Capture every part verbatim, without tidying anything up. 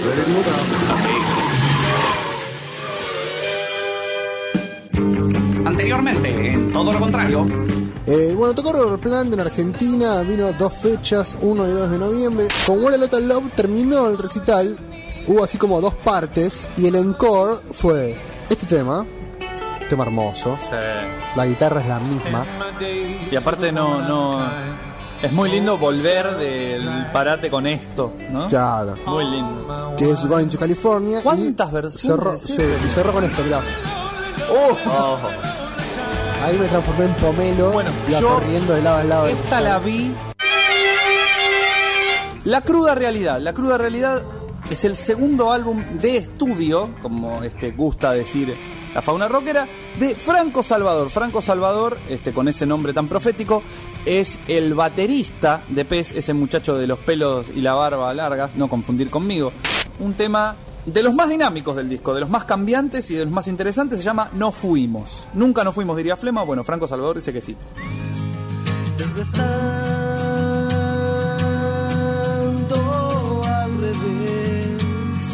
Anteriormente, en todo lo contrario. Eh, bueno, tocó Robert en Argentina, vino dos fechas, uno y dos de noviembre. Con What a Lot of Love terminó el recital, hubo así como dos partes, y el encore fue este tema, tema hermoso. Sí. La guitarra es la misma. Y aparte no, no es muy lindo volver del parate con esto, ¿no? Claro. Muy lindo. Que es Going to California. ¿Cuántas y versiones? Cerró, sí, y cerró con esto, mirá. Oh. Oh. Ahí me transformé en pomelo. Bueno, iba yo corriendo de lado a lado. Esta la vi. La cruda realidad. La cruda realidad es el segundo álbum de estudio, como este gusta decir la fauna rockera, de Franco Salvador. Franco Salvador, este, con ese nombre tan profético, es el baterista de Pez, ese muchacho de los pelos y la barba largas, no confundir conmigo. Un tema de los más dinámicos del disco, de los más cambiantes y de los más interesantes, se llama No Fuimos. Nunca nos fuimos, diría Flema. Bueno, Franco Salvador dice que sí. Desde estando al revés,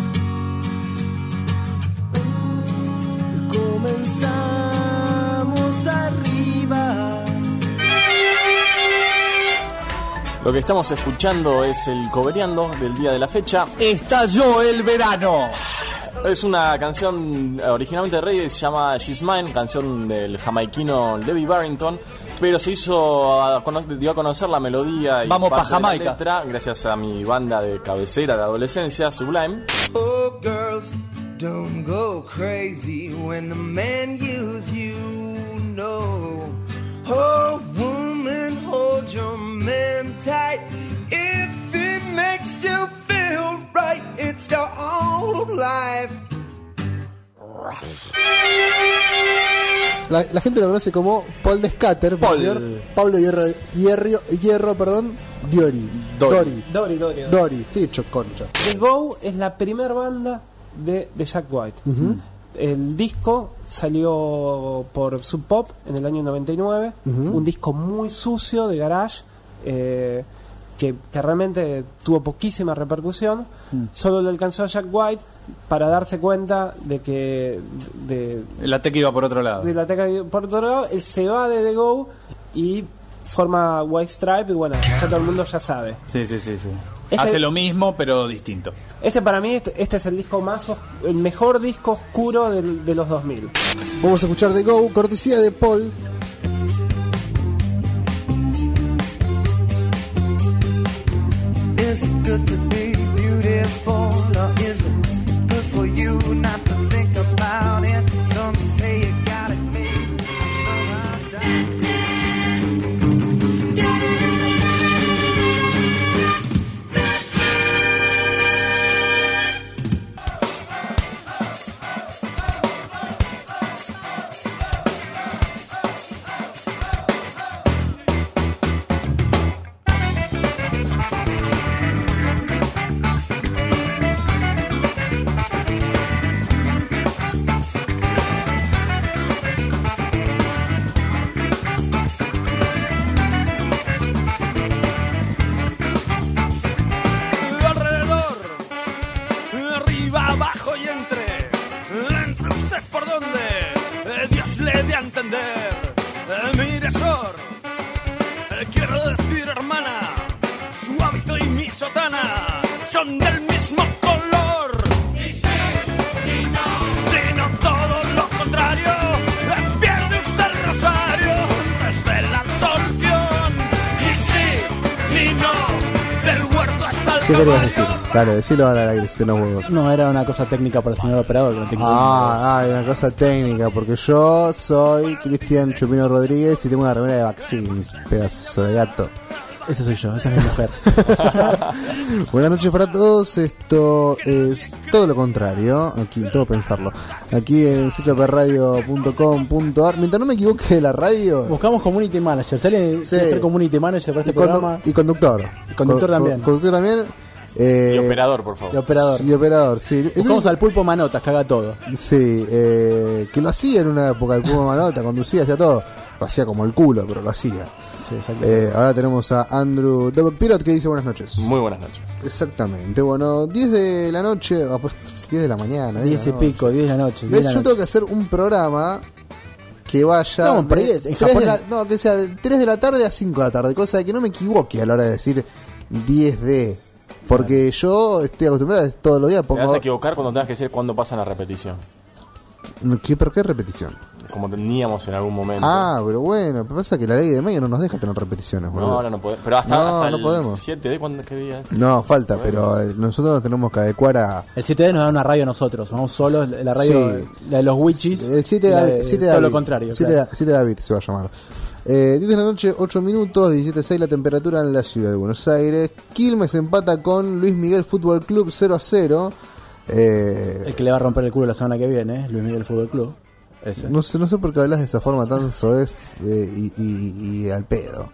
comenzamos arriba. Lo que estamos escuchando es el Cobereando del día de la fecha. ¡Estalló el verano! Es una canción originalmente de reggae, se llama She's Mine, canción del jamaiquino Levi Barrington, pero se hizo a, dio a conocer la melodía y Vamos pa' parte de la Jamaica. letra gracias a mi banda de cabecera de adolescencia, Sublime. Oh, girls, don't go crazy when the man use you, no. Oh, woman, hold your man tight. If it makes you feel right, it's your own life. La, la gente lo conoce como Paul Descatter. Paul. Pablo Hierro, Hierro, Hierro perdón, Diori. Dori. Dori. Dori, Dori. Dori, estoy hecho concha. The Go es la primera banda de, de Jack White. Uh-huh. El disco salió por Sub Pop en el año noventa y nueve. Uh-huh. Un disco muy sucio de garage, eh, que, que realmente tuvo poquísima repercusión. Mm. Solo le alcanzó a Jack White para darse cuenta de que de, La teca iba por otro lado. de la teca por otro lado. Él se va de The Go y forma White Stripe, y bueno, ya todo el mundo ya sabe. Sí, sí, sí, sí. Este- Hace lo mismo, pero distinto. Este para mí, este, este es el disco más os- el mejor disco oscuro del- de los dos mil. Vamos a escuchar The Go, cortesía de Paul. Is it good to be beautiful, or is it good for you not to think about it? Some say you got it made, some I don't. Alrededor, arriba, abajo y entre. Entre usted por donde eh, Dios le dé a entender. Eh, mire, Sor, eh, quiero decir, hermana, su hábito y mi sotana son del mismo color. Y sí, y no. Sino todo lo contrario, eh, pierde usted el rosario desde la absolución. Y sí, y no, del huerto hasta el ¿Qué querías decir? caballo. Dale, decilo ahora al aire si tenés huevos. No, era una cosa técnica para el señor operador que no tengo. Ah, ah, una cosa técnica, porque yo soy Cristian Chupino Rodríguez y tengo una remera de Vaccines, pedazo de gato. Ese soy yo, esa es mi mujer. Buenas noches para todos, esto es todo lo contrario, aquí, todo pensarlo, aquí en c c p radio punto com punto a r, mientras no me equivoque de la radio. Buscamos community manager, sale Sí. quiere ser community manager para Y, este condu- programa. y conductor. Conductor también. Conductor también. Eh, Y operador, por favor. Y operador. Y operador, sí. El Buscamos único- al Pulpo Manotas, que haga todo. Sí, eh, que lo hacía en una época, el Puma Manota, conducía, hacía todo. Lo hacía como el culo, pero lo hacía. Sí, exacto. Eh, ahora tenemos a Andrew Double Pirot que dice buenas noches. Muy buenas noches. Exactamente, bueno, diez de la noche, ah, pues, diez de la mañana. diez y pico, diez de la noche. diez ¿Ves? de la Yo noche. tengo que hacer un programa que vaya. No, pero de es- en tres Japón de la, es- no, que sea de tres de la tarde a cinco de la tarde, cosa de que no me equivoque a la hora de decir diez de. Porque yo estoy acostumbrado a todos los días Te vas pongo. a equivocar cuando tengas que decir cuándo pasa la repetición. ¿Qué, ¿Por qué repetición? Como teníamos en algún momento. Ah, pero bueno, pero pasa que la ley de medio no nos deja tener repeticiones, boludo. no, ahora no podemos. Pero hasta, No, hasta no el podemos. siete de ¿cuándo, qué día es? No, falta, pero eh, nosotros nos tenemos que adecuar a. El siete D nos da una radio a nosotros, somos solos, la radio, Sí. la de los witches. El siete y la de, siete de todo David. lo contrario. siete claro. de David se va a llamar. Eh, diez de la noche, ocho minutos, diecisiete seis la temperatura en la ciudad de Buenos Aires. Quilmes empata con Luis Miguel Fútbol Club cero a cero. Eh, El que le va a romper el culo la semana que viene, ¿eh? Luis Miguel Fútbol Club. Ese. no sé, no sé por qué hablas de esa forma tan soez eh, y, y- y al pedo.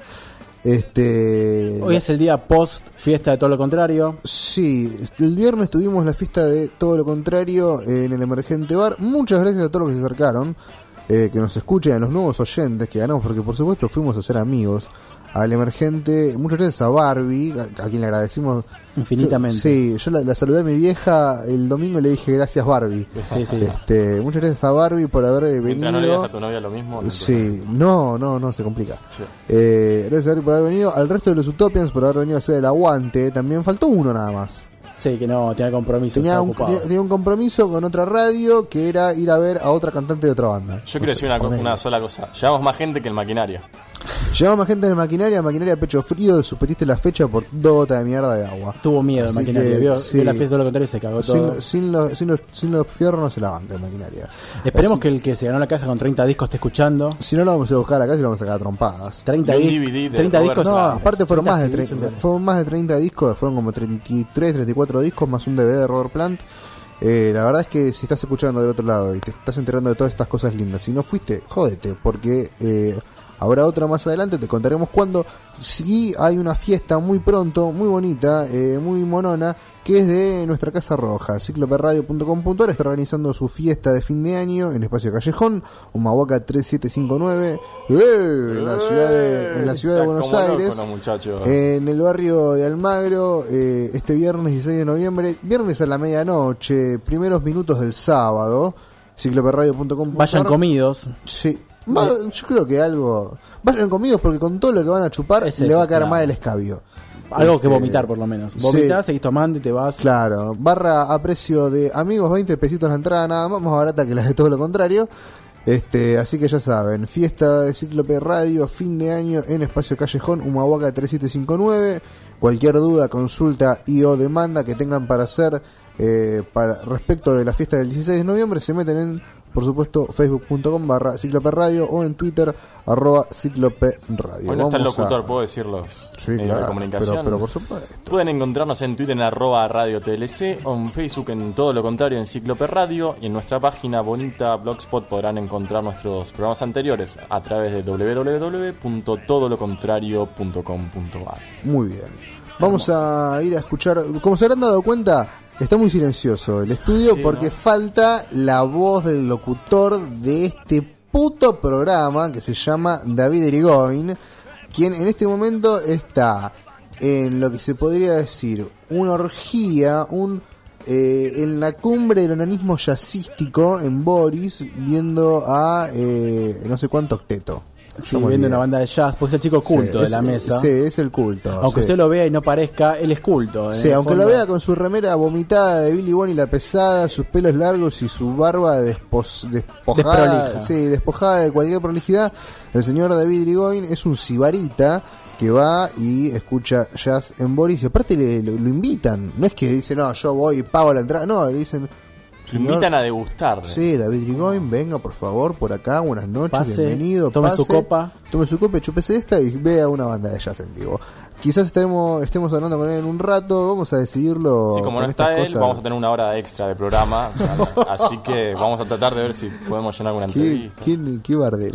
Este. Hoy es el día post fiesta de todo lo contrario. Sí, el viernes tuvimos la fiesta de todo lo contrario en el Emergente Bar. Muchas gracias a todos los que se acercaron, eh, que nos escuchen, a los nuevos oyentes que ganamos, porque por supuesto fuimos a ser amigos al Emergente. Muchas gracias a Barbie, a, a quien le agradecimos Infinitamente. Sí, yo la, la saludé a mi vieja el domingo y le dije gracias Barbie. Sí, sí. Este, muchas gracias a Barbie por haber eh, Mientras no le venido. digas a tu novia lo mismo. no Sí, no, no, no se complica. Sí. Eh, gracias a Barbie por haber venido. Al resto de los Utopians por haber venido a hacer el aguante. También faltó uno nada más. Sí, que no, tenía compromiso. Tenía estaba un, ocupado. tenía, tenía un compromiso con otra radio que era ir a ver a otra cantante de otra banda. Yo quiero decir una, co- ponele. una sola cosa. Llevamos más gente que el maquinaria. Llevamos más gente de maquinaria, maquinaria pecho frío, suspendiste la fecha por dos gotas de mierda de agua. Tuvo miedo el Así maquinaria. que, Vio, sí. vio la fiesta de todo lo contrario y se cagó todo. Sin, sin, los, sin, los, sin los fierros no se la banca el maquinaria. Esperemos Así- que el que se ganó la caja con treinta discos esté escuchando. Si no lo vamos a ir a buscar acá, si lo vamos a sacar a trompadas. treinta, Y un dis- D V D de treinta Robert discos. No, Plant. aparte fueron más de treinta treinta, C Ds, fueron más de treinta discos, fueron como treinta y tres, treinta y cuatro discos más un D V D de Robert Plant. Eh, la verdad es que si estás escuchando del otro lado y te estás enterando de todas estas cosas lindas, si no fuiste, jódete, porque eh, habrá otra más adelante, te contaremos cuándo. Sí, hay una fiesta muy pronto, muy bonita, eh, muy monona, que es de nuestra Casa Roja. ciclope radio punto com punto a r está organizando su fiesta de fin de año en Espacio Callejón, Humahuaca tres siete cinco nueve, eh, en la ciudad de, en la ciudad de Está Buenos como loco, Aires. los muchachos. En el barrio de Almagro, eh, este viernes dieciséis de noviembre, viernes a la medianoche, primeros minutos del sábado, ciclope radio punto com punto a r. Vayan comidos. Sí. Va- yo creo que algo. Vayan comidos porque con todo lo que van a chupar Es le eso, va a caer claro. mal el escabio. Algo que Este, vomitar por lo menos. sí. Vomitás, seguís tomando y te vas. Claro, barra a precio de amigos, veinte pesitos la entrada, nada más, más barata que la de todo lo contrario. Este, así que ya saben, fiesta de Cíclope Radio, fin de año en Espacio Callejón, Humahuaca tres siete cinco nueve. Cualquier duda, consulta y o demanda que tengan para hacer eh, para respecto de la fiesta del dieciséis de noviembre, se meten en, por supuesto, facebook punto com barra Cíclope Radio o en Twitter, arroba Cíclope Radio. Hoy no está el Vamos locutor, a- ¿puedo decir los Sí, medios claro, de comunicación? pero, pero por supuesto. Pueden encontrarnos en Twitter en arroba Radio T L C o en Facebook en todo lo contrario en Cíclope Radio, y en nuestra página bonita Blogspot podrán encontrar nuestros programas anteriores a través de doble u doble u doble u punto todo lo contrario punto com punto a r. Muy bien. Vamos a ir a escuchar. Como se habrán dado cuenta, está muy silencioso el estudio Sí, porque ¿no? falta la voz del locutor de este puto programa que se llama David Irigoyen, quien en este momento está en lo que se podría decir una orgía, un eh, en la cumbre del onanismo jazzístico en Boris, viendo a eh, no sé cuánto octeto. Sí, No me viendo olvidé. una banda de jazz, porque es el chico culto Sí, de es- la mesa. Sí, es el culto. Aunque sí. usted lo vea y no parezca, él es culto. en Sí, el aunque fondo. lo vea con su remera vomitada de Billy Bonnie la pesada, sus pelos largos y su barba despos- despojada, Desprolija. sí, despojada de cualquier prolijidad, el señor David Irigoyen es un sibarita que va y escucha jazz en Boris y aparte le, lo, lo invitan, no es que dice no, yo voy y pago la entrada, no, le dicen Lo invitan a degustar. sí, David Irigoyen, venga por favor por acá, buenas noches, Pase, bienvenido, tome pase, su copa. tome su copa, chúpese esta y vea una banda de jazz en vivo. Quizás estemos, estemos hablando con él en un rato, vamos a decidirlo. Sí, como con no está estas él, cosas. vamos a tener una hora extra de programa. Así que vamos a tratar de ver si podemos llenar alguna Qué, entrevista. qué, qué bardero.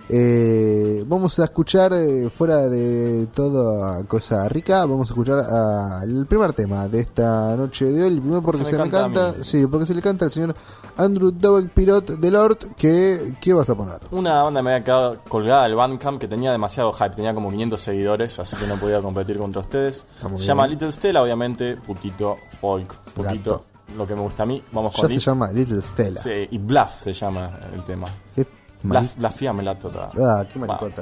Eh, vamos a escuchar, eh, fuera de toda cosa rica, vamos a escuchar a, el primer tema de esta noche de hoy. El primero porque se, se me canta, canta sí, porque se le canta al señor Andrew Double Pirot de Lord. Que, ¿Qué vas a poner? Una banda me había quedado colgada del Bandcamp que tenía demasiado hype, tenía como quinientos seguidores, así que no podía competir contra ustedes. Se bien. llama Little Stella, obviamente, putito, folk, putito, Gato. Lo que me gusta a mí. Vamos ya con se Lit- llama Little Stella. Sí, y Bluff se llama el tema. ¿Qué? Bluff, Bluffiamela toda. Ah, qué maricota.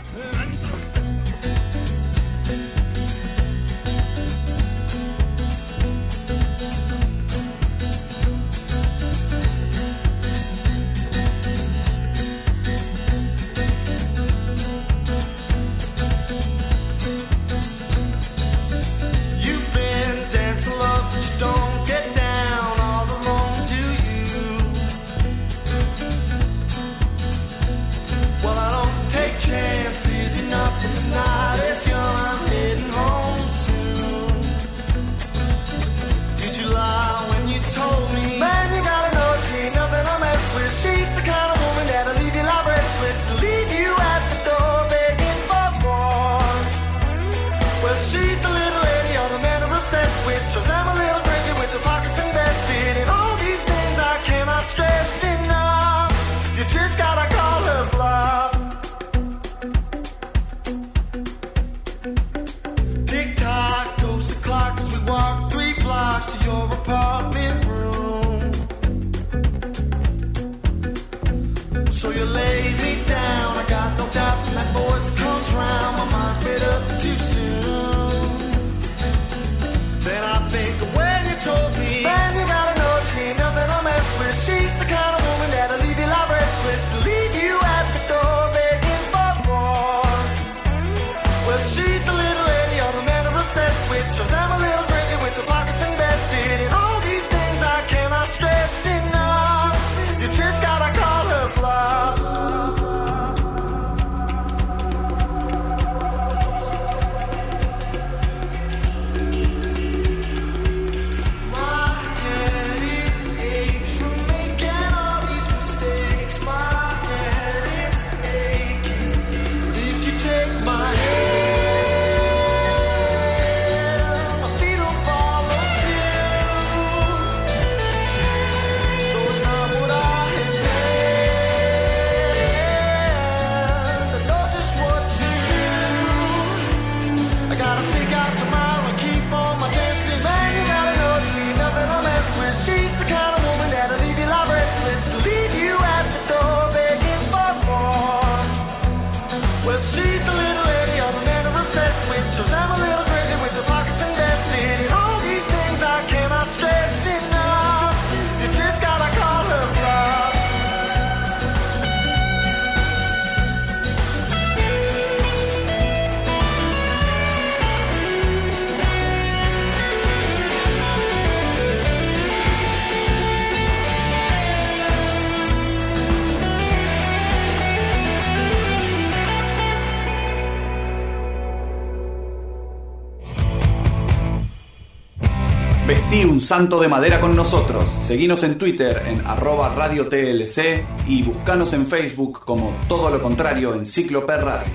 Vestí un santo de madera con nosotros. Seguinos en Twitter en arroba radio T L C y buscanos en Facebook como Todo lo Contrario en Cíclope Radio.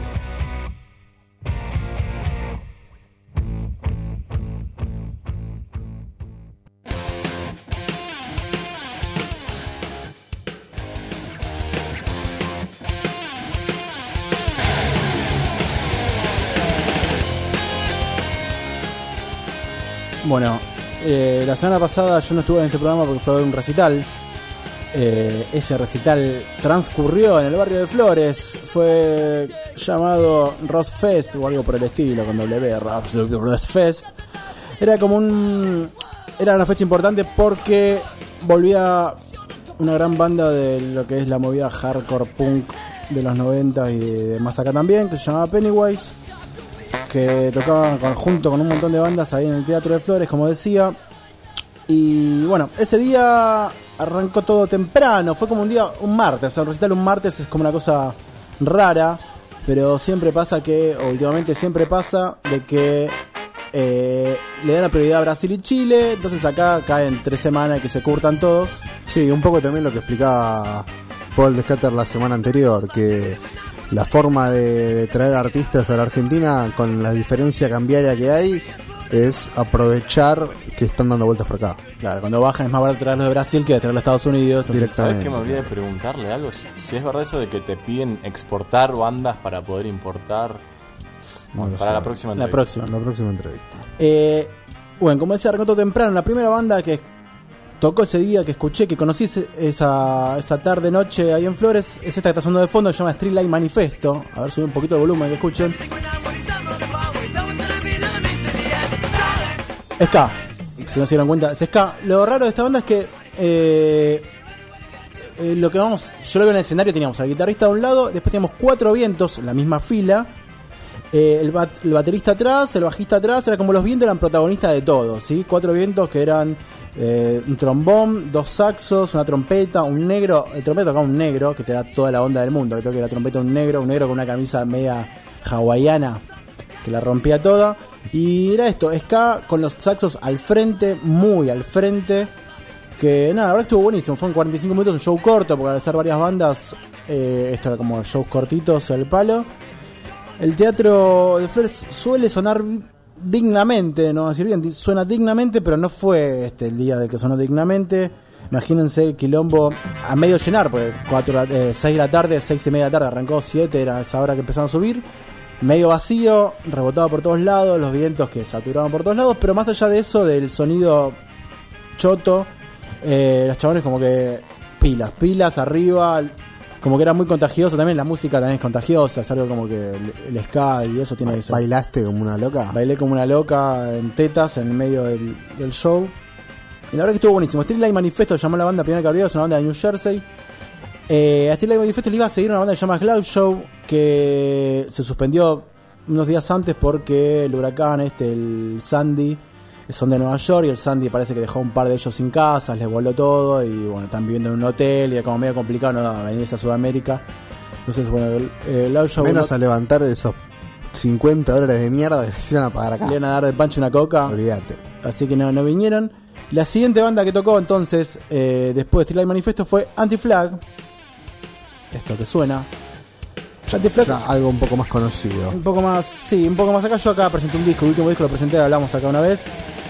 Bueno, eh, la semana pasada yo no estuve en este programa porque fue a ver un recital. Eh, ese recital transcurrió en el barrio de Flores. Fue llamado Rossfest o algo por el estilo, con W, Rossfest. Era como un... Era una fecha importante porque volvía una gran banda de lo que es la movida hardcore punk de los noventa y de, de más acá también, que se llamaba Pennywise, que tocaban junto con un montón de bandas ahí en el Teatro de Flores, como decía. Y bueno, ese día arrancó todo temprano, fue como un día, un martes, o sea, el recital un martes es como una cosa rara, pero siempre pasa que, o últimamente siempre pasa, de que eh, le dan la prioridad a Brasil y Chile, entonces acá caen tres semanas y que se curtan todos. Sí, un poco también lo que explicaba Paul Descater la semana anterior, que la forma de, de traer artistas a la Argentina, con la diferencia cambiaria que hay, es aprovechar que están dando vueltas por acá. Claro, cuando bajan es más barato traerlos de Brasil que de traerlos a Estados Unidos. Entonces, ¿sabes qué? Me olvidé de preguntarle algo. Si, si es verdad eso de que te piden exportar bandas para poder importar. Bueno, para la próxima entrevista. La próxima, la próxima entrevista. Eh, bueno, como decía, arrancó temprano. La primera banda que tocó ese día, que escuché, que conocí esa, esa tarde, noche ahí en Flores, es esta que está sonando de fondo, se llama Streetlight Manifesto. A ver, subí un poquito el volumen, que escuchen. Ska, si no se dieron cuenta, es ska. Lo raro de esta banda es que eh, eh, lo que vamos, yo lo veo en el escenario, teníamos al guitarrista a un lado, después teníamos cuatro vientos, la misma fila, eh, el, bat, el baterista atrás, el bajista atrás, era como los vientos eran protagonistas de todo, ¿sí? Cuatro vientos que eran eh, un trombón, dos saxos, una trompeta, un negro, el trompeta tocaba un negro, que te da toda la onda del mundo, que toque la trompeta un negro, un negro con una camisa media hawaiana, que la rompía toda. Y era esto, ska con los saxos al frente, muy al frente. Que nada, la verdad estuvo buenísimo. Fueron cuarenta y cinco minutos, un show corto, porque al hacer varias bandas, eh, esto era como shows cortitos al palo. El teatro de Flores suele sonar dignamente, no decir bien, suena dignamente, pero no fue este el día de que sonó dignamente. Imagínense el quilombo a medio llenar, porque cuatro, eh, seis de la tarde, seis y media de la tarde, arrancó siete, era esa hora que empezaron a subir. Medio vacío, rebotado por todos lados, los vientos que saturaban por todos lados, pero más allá de eso, del sonido choto, eh, los chabones como que pilas, pilas arriba, como que era muy contagioso, también la música también es contagiosa, es algo como que el, el ska y eso tiene eso. ¿Bailaste como una loca? Bailé como una loca en tetas en medio del, del show, y la verdad que estuvo buenísimo. Streetlight Manifesto llamó la banda primera que abrió, es una banda de New Jersey. Eh, a Streetlight Manifesto le iba a seguir una banda que se llama Cloud Show, que se suspendió unos días antes porque el huracán este, el Sandy, son de Nueva York, y el Sandy parece que dejó un par de ellos sin casas, les voló todo, y bueno, están viviendo en un hotel y es como medio complicado no venirse a Sudamérica. Entonces bueno, el, el Cloud Show menos no, a levantar esos cincuenta dólares de mierda que les iban a pagar acá. Le iban a dar de pancho una coca. Olvídate. Así que no, no vinieron. La siguiente banda que tocó entonces, eh, después de Streetlight Manifesto, fue Anti-Flag. Esto que suena. Anti-Flag, ya algo un poco más conocido. Un poco más, sí, un poco más acá. Yo acá presenté un disco, el último disco lo presenté, lo hablamos acá una vez.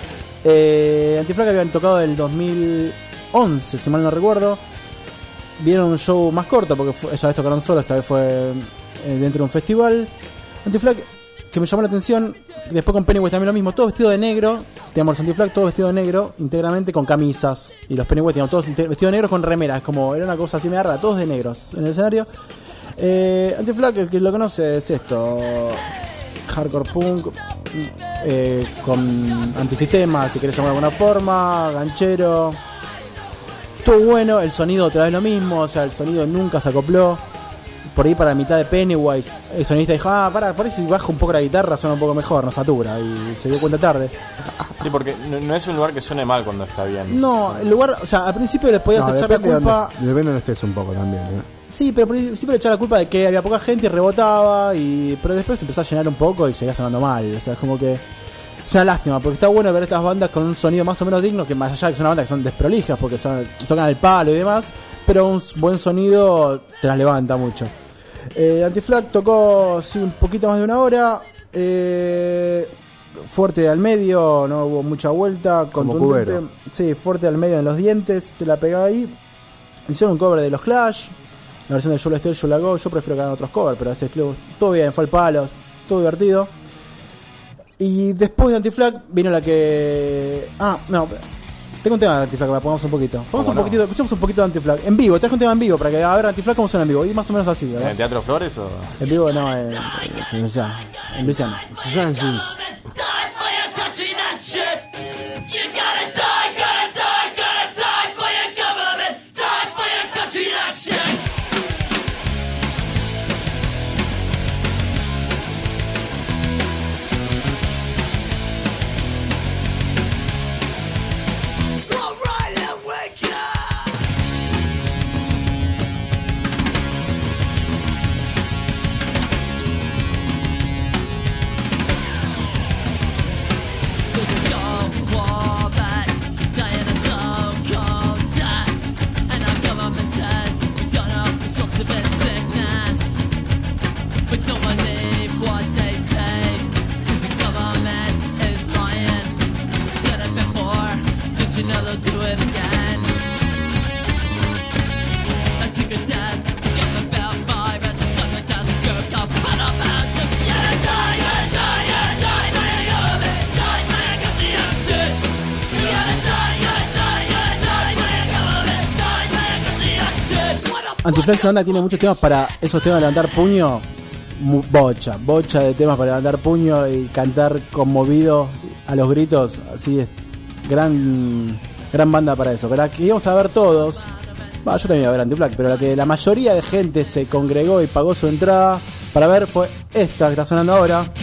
Eh, Anti-Flag habían tocado en el dos mil once, si mal no recuerdo. Vieron un show más corto, porque fue, esa vez tocaron solo, esta vez fue eh, dentro de un festival. Anti-Flag, que me llamó la atención, después con Pennywise también lo mismo, todo vestido de negro. Teníamos los Anti-Flag, todo vestido de negro, íntegramente con camisas. Y los Pennywise teníamos todos vestidos de negro con remeras, como era una cosa así media rara, todos de negros en el escenario. Eh, Anti-Flag, el que lo conoce, es esto: hardcore punk, eh, con antisistema, si querés llamar de alguna forma, ganchero. Estuvo bueno, el sonido otra vez lo mismo, o sea, el sonido nunca se acopló. Por ahí para la mitad de Pennywise, el sonidista dijo, ah, para, por ahí si bajo un poco la guitarra suena un poco mejor, no satura, y se dio cuenta tarde. Sí, porque no, no es un lugar que suene mal cuando está bien. No, el lugar, o sea, al principio les podías no, echar la culpa... Donde, depende de donde estés un poco también, ¿eh? Sí, pero al principio le echaba la culpa de que había poca gente y rebotaba, y pero después empezó a llenar un poco y seguía sonando mal, o sea, es como que... Es una lástima, porque está bueno ver estas bandas con un sonido más o menos digno, que más allá de que son bandas que son desprolijas, porque son, tocan el palo y demás, pero un buen sonido te las levanta mucho. Eh, Anti-Flag tocó sí, un poquito más de una hora, eh, fuerte al medio, no hubo mucha vuelta, como cubero. Sí, fuerte al medio en los dientes, te la pegaba ahí. Hicieron un cover de los Clash, la versión de Yo La Estel, Yo La Go. Yo prefiero que hagan otros covers, pero este club todo bien, fue al palo, todo divertido. Y después de Anti-Flag vino la que... Ah, no, tengo un tema de Anti-Flag, que pongamos un poquito. Pongamos un no? poquito, escuchamos un poquito de Anti-Flag. En vivo, traje un tema en vivo para que a ver Anti-Flag cómo suena en vivo. Y más o menos así, ¿verdad? ¿En el Teatro Flores o...? En vivo, no, en... En Luciano. En Luciano. Jean Jeans. do it again. Let's take a test, get the bell virus, suck the test, go, go, put up out to the end. Die, die, die, die, die, die, die, die, die, get the exit. Die, die, die, die, die, die, die, get the exit. What up? Antiflex Banda tiene muchos temas para esos temas de levantar puño. Mu- Bocha, bocha de temas para levantar puño y cantar conmovido a los gritos. Así es, gran gran banda para eso. Pero la que íbamos a ver todos, bah, yo también iba a ver Anti-Flag, pero la que la mayoría de gente se congregó y pagó su entrada para ver fue esta que está sonando ahora.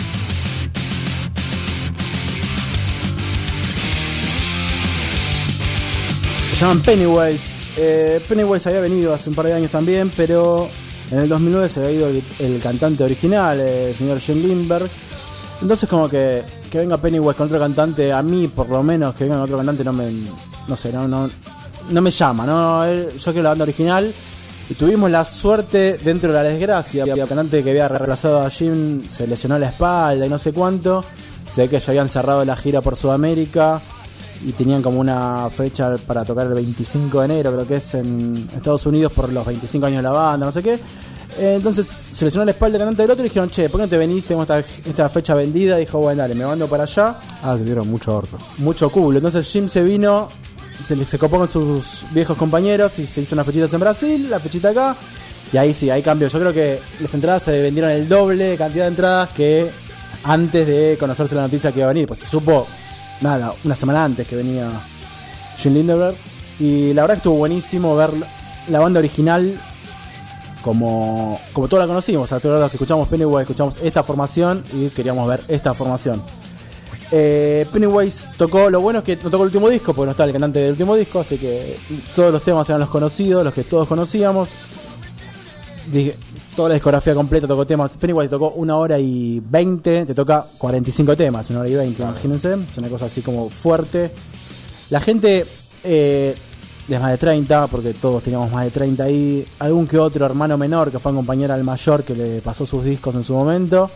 Se llaman Pennywise. Eh, Pennywise había venido hace un par de años también, pero en el dos mil nueve se había ido el, el cantante original, el señor Gene Lindberg. Entonces como que, que venga Pennywise con otro cantante, a mí por lo menos que venga con otro cantante no me, no sé, no, no, no me llama, no, yo quiero la banda original. Y tuvimos la suerte dentro de la desgracia, el cantante que había reemplazado a Jim se lesionó la espalda y no sé cuánto. Se ve que ya habían cerrado la gira por Sudamérica y tenían como una fecha para tocar el veinticinco de enero, creo que es en Estados Unidos por los veinticinco años de la banda, no sé qué. Eh, entonces se lesionó la espalda el cantante del otro y dijeron, che, ¿por qué no te venís? Tengo esta, esta fecha vendida. Dijo, bueno, dale, me mando para allá. Ah, te dieron mucho orto. Mucho culo. Entonces Jim se vino, se, le- se copó con sus viejos compañeros y se hizo unas fechitas en Brasil, la fechita acá. Y ahí sí, ahí cambió. Yo creo que las entradas se vendieron el doble de cantidad de entradas que antes de conocerse la noticia que iba a venir. Pues se supo, nada, una semana antes que venía Jim Lindberg. Y la verdad que estuvo buenísimo ver la banda original como, como todos la conocimos. O sea, todos los que escuchamos Pennywise escuchamos esta formación y queríamos ver esta formación. Eh, Pennywise tocó, lo bueno es que no tocó el último disco porque no está el cantante del último disco, así que todos los temas eran los conocidos, los que todos conocíamos. Dije, toda la discografía completa tocó temas. Pennywise tocó una hora y veinte, te toca cuarenta y cinco temas, una hora y veinte, imagínense, es una cosa así como fuerte. La gente eh, de más de treinta, porque todos teníamos más de treinta ahí, algún que otro hermano menor que fue a acompañar al mayor que le pasó sus discos en su momento.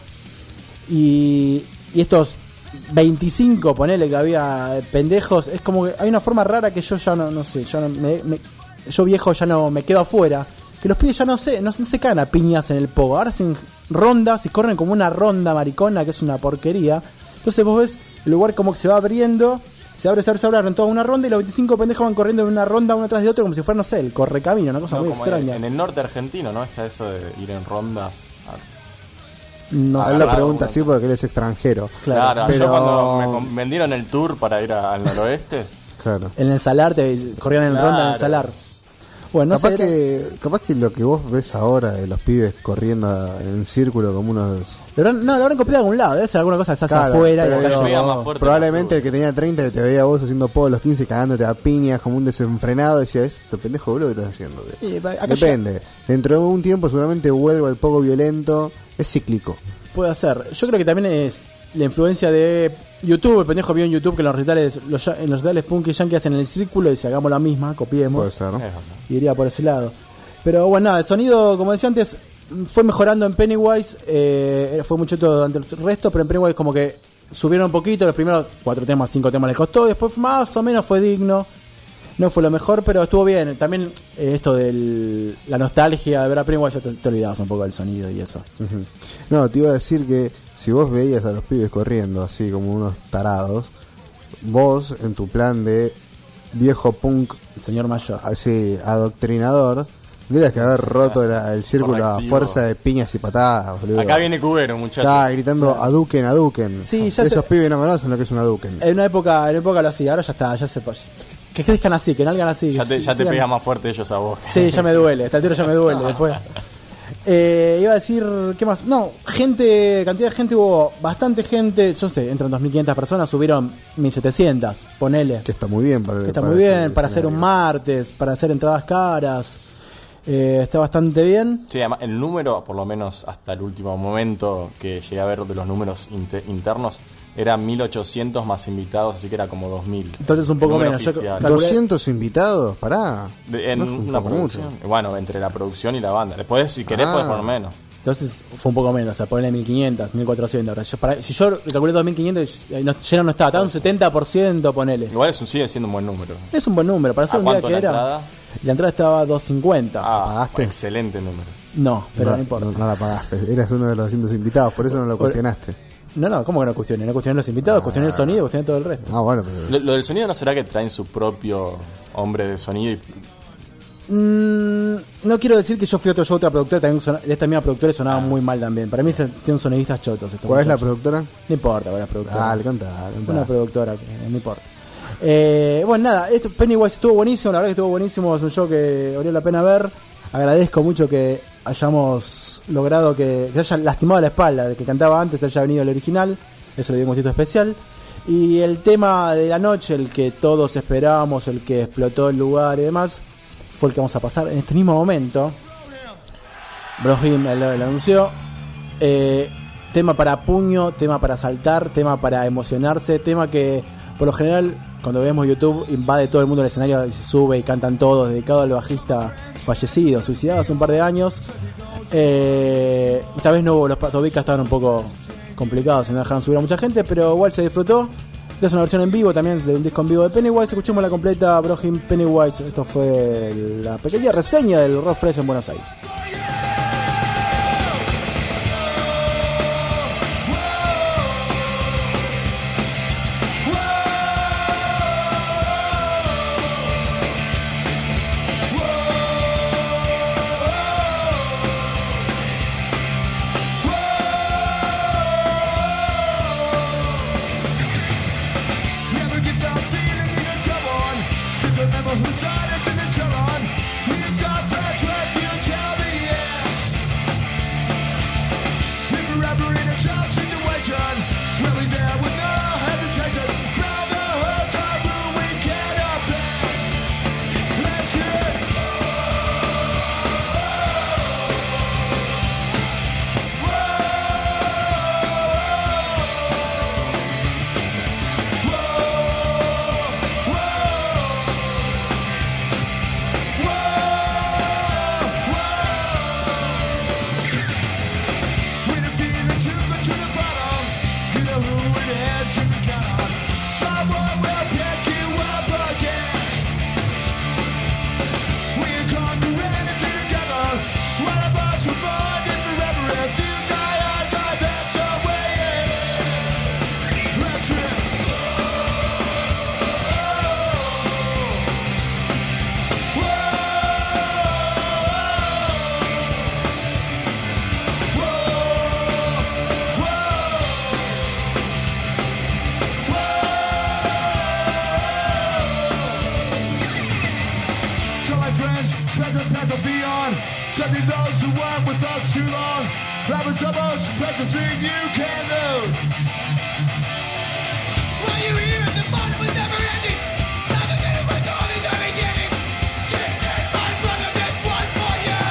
Y, y estos veinticinco, ponele que había pendejos, es como que hay una forma rara que yo ya no, no sé, yo, no, me, me, yo viejo ya no me quedo afuera. Que los pibes ya no sé, no, no se caen a piñas en el pogo. Ahora hacen rondas y corren como una ronda maricona, que es una porquería. Entonces vos ves el lugar como que se va abriendo, se abre, se abre, se abre en toda una ronda y los veinticinco pendejos van corriendo en una ronda uno tras de otro como si fuera, no sé, el correcamino, una cosa No, muy como extraña. En, en el norte argentino, ¿no? Está eso de ir en rondas. No A sé. él lo Claro, pregunta bueno. así porque él es extranjero. Claro, Claro, pero- yo cuando me con- vendieron el tour para ir a- al noroeste, Claro. En el Salar, te corrían en Claro. ronda en el Salar. Bueno, no capaz, sé, era- que, capaz que lo que vos ves ahora de los pibes corriendo en círculo como unos... lo habrán- no, lo habrán copiado de algún lado, debe ser alguna cosa que se hace Claro, afuera. pero y acá digo, llega llegó. más fuerte. probablemente el que tenía treinta que te veía vos haciendo pogo a los quince cagándote a piñas como un desenfrenado, decía, esto pendejo boludo que estás haciendo. Y, acá Depende, dentro de un tiempo seguramente vuelvo al pogo violento, es cíclico. puede ser. Yo creo que también es la influencia de YouTube. El pendejo vio en YouTube que en los recitales, los, en los recitales punk y yankee hacen el círculo y dice, hagamos la misma, copiemos. Puede ser, ¿no? es verdad. Y iría por ese lado. Pero bueno, nada, el sonido, como decía antes, fue mejorando en Pennywise. Eh, fue mucho todo durante el resto, pero en Pennywise como que subieron un poquito. Los primeros cuatro temas, cinco temas les costó. Después más o menos fue digno. No fue lo mejor, pero estuvo bien. También eh, esto de la nostalgia de ver a Pennywise, ya te, te olvidabas un poco del sonido y eso. Ujú. No, te iba a decir que si vos veías a los pibes corriendo así como unos tarados, vos en tu plan de viejo punk El señor mayor. así adoctrinador, tendrías que haber roto la- el círculo a Correctivo. fuerza de piñas y patadas, boludo. Acá viene Cubero, muchachos. Está gritando aduquen, aduquen. Sí, ya Esos se- pibes no conocen lo que es un aduquen. En una época, en una época lo hacía, ahora ya está, ya se que crezcan así, que nalgan así. Ya te, que ya te sigan- pega más fuerte ellos a vos. Sí, ya me duele, esta altura ya me duele después. Eh, iba a decir, ¿qué más? No, gente, cantidad de gente, hubo bastante gente, yo sé, entran dos mil quinientas personas, subieron mil setecientas, ponele. Que está muy bien para Que está para muy ese bien para hacer un escenario. martes, para hacer entradas caras. Eh, está bastante bien. Sí, además, el número, por lo menos hasta el último momento que llegué a ver de los números inte- internos, era mil ochocientos más invitados, así que era como dos mil. Entonces un poco El número menos. Yo oficial. calculé- ¿doscientos invitados? Pará. De- en No es un una poco mucho. producción. Bueno, entre la producción y la banda. Después, si querés, Ah. puedes poner menos. Entonces fue un poco menos, o sea, ponle mil quinientos, mil cuatrocientos. Ahora, yo, para, si yo calculé dos mil quinientos, no, ya no estaba, estaba un setenta por ciento, ponele. Igual es un, sigue siendo un buen número. Es un buen número, para hacer ¿A un día cuánto que la era. entrada? La entrada estaba a dos cincuenta. Ah, pagaste? excelente número. No, pero no, no, importa. no, no la pagaste. Eras uno de los doscientos invitados, por eso no lo Por- cuestionaste. No, no, ¿cómo que no cuestioné? No cuestioné los invitados, Ah. cuestioné el sonido, cuestioné todo el resto. Ah, bueno, pero... Lo, lo del sonido no será que traen su propio hombre de sonido y Mm, no quiero decir que yo fui a otro show, otra productora, también son- de esta misma productora sonaba muy mal también. Para mí se, tienen sonidistas chotos. estos ¿Cuál es la muchachos. productora? No importa cuál es la productora. Dale, contá, contá. Una productora que no importa. Eh, bueno, nada, esto, Pennywise estuvo buenísimo, la verdad que estuvo buenísimo, es un show que valió la pena ver. Agradezco mucho que hayamos logrado que, que se haya lastimado la espalda, de que cantaba antes, haya venido el original, eso le dio un gustito especial. Y el tema de la noche, el que todos esperábamos, el que explotó el lugar y demás, fue el que vamos a pasar en este mismo momento. Brohim lo, lo anunció. Eh, tema para puño, tema para saltar, tema para emocionarse, tema que por lo general cuando vemos YouTube invade todo el mundo el escenario y se sube y cantan todos, dedicado al bajista fallecido, suicidado hace un par de años. Eh, esta vez no hubo, los patobicas estaban un poco complicados y no dejaron subir a mucha gente, pero igual se disfrutó. Esta es una versión en vivo también de un disco en vivo de Pennywise. Escuchemos la completa, Brohim Pennywise. Esto fue la pequeña reseña del Rock Fresh en Buenos Aires. Never get that feeling you can come on. Just remember who started to the chill on. We've got that dress you tell the end. If you're ever in a tough situation, we'll be there with no hesitation. Round the whole time room we can't offend. Let's hear it. When the feeling took me to the bottom, you know who it is you can count on. Someone will pick you up again. We conquer anything together. One of us will bond it forever. If you die, I die, that's the way it is. Let's rip. So my friends, present, past, and beyond, especially those who weren't with us too long. Love is the most precious thing you can lose. When you hear the fun was never ending, now the minute was only the beginning. Jesus, my brother, this one for you.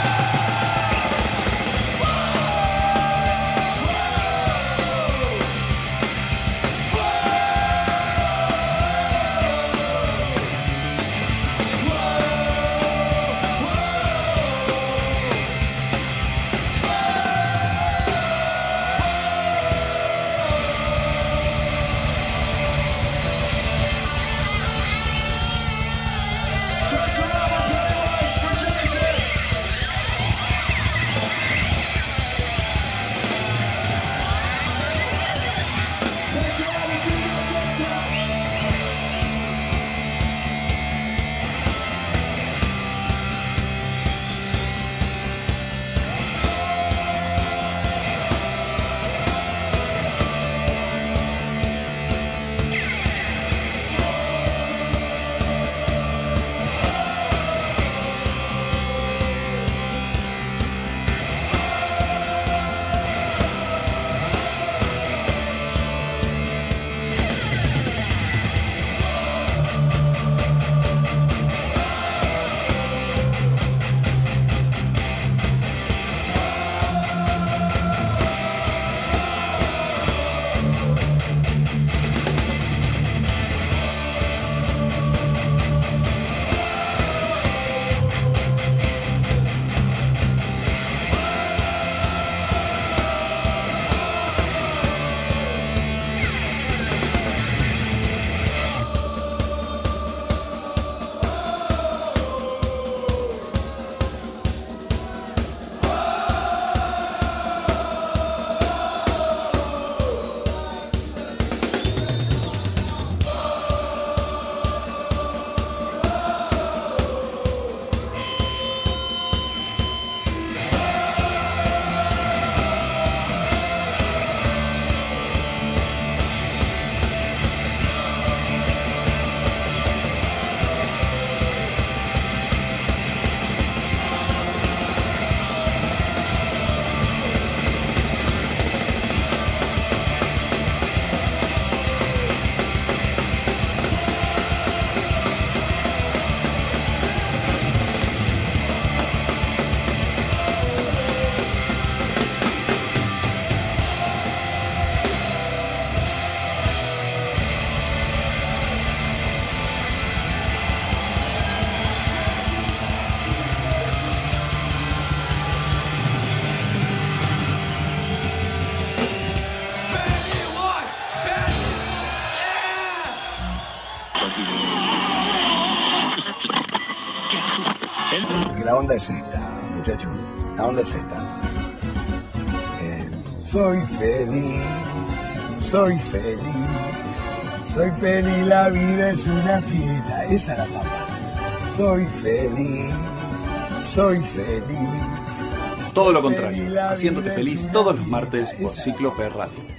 Porque la onda es esta, muchachos. La onda es esta. Eh, soy feliz, soy feliz, soy feliz, la vida es una fiesta. Esa es la papa. Soy feliz, soy feliz. Todo lo contrario, haciéndote feliz todos los martes por Cíclope Radio.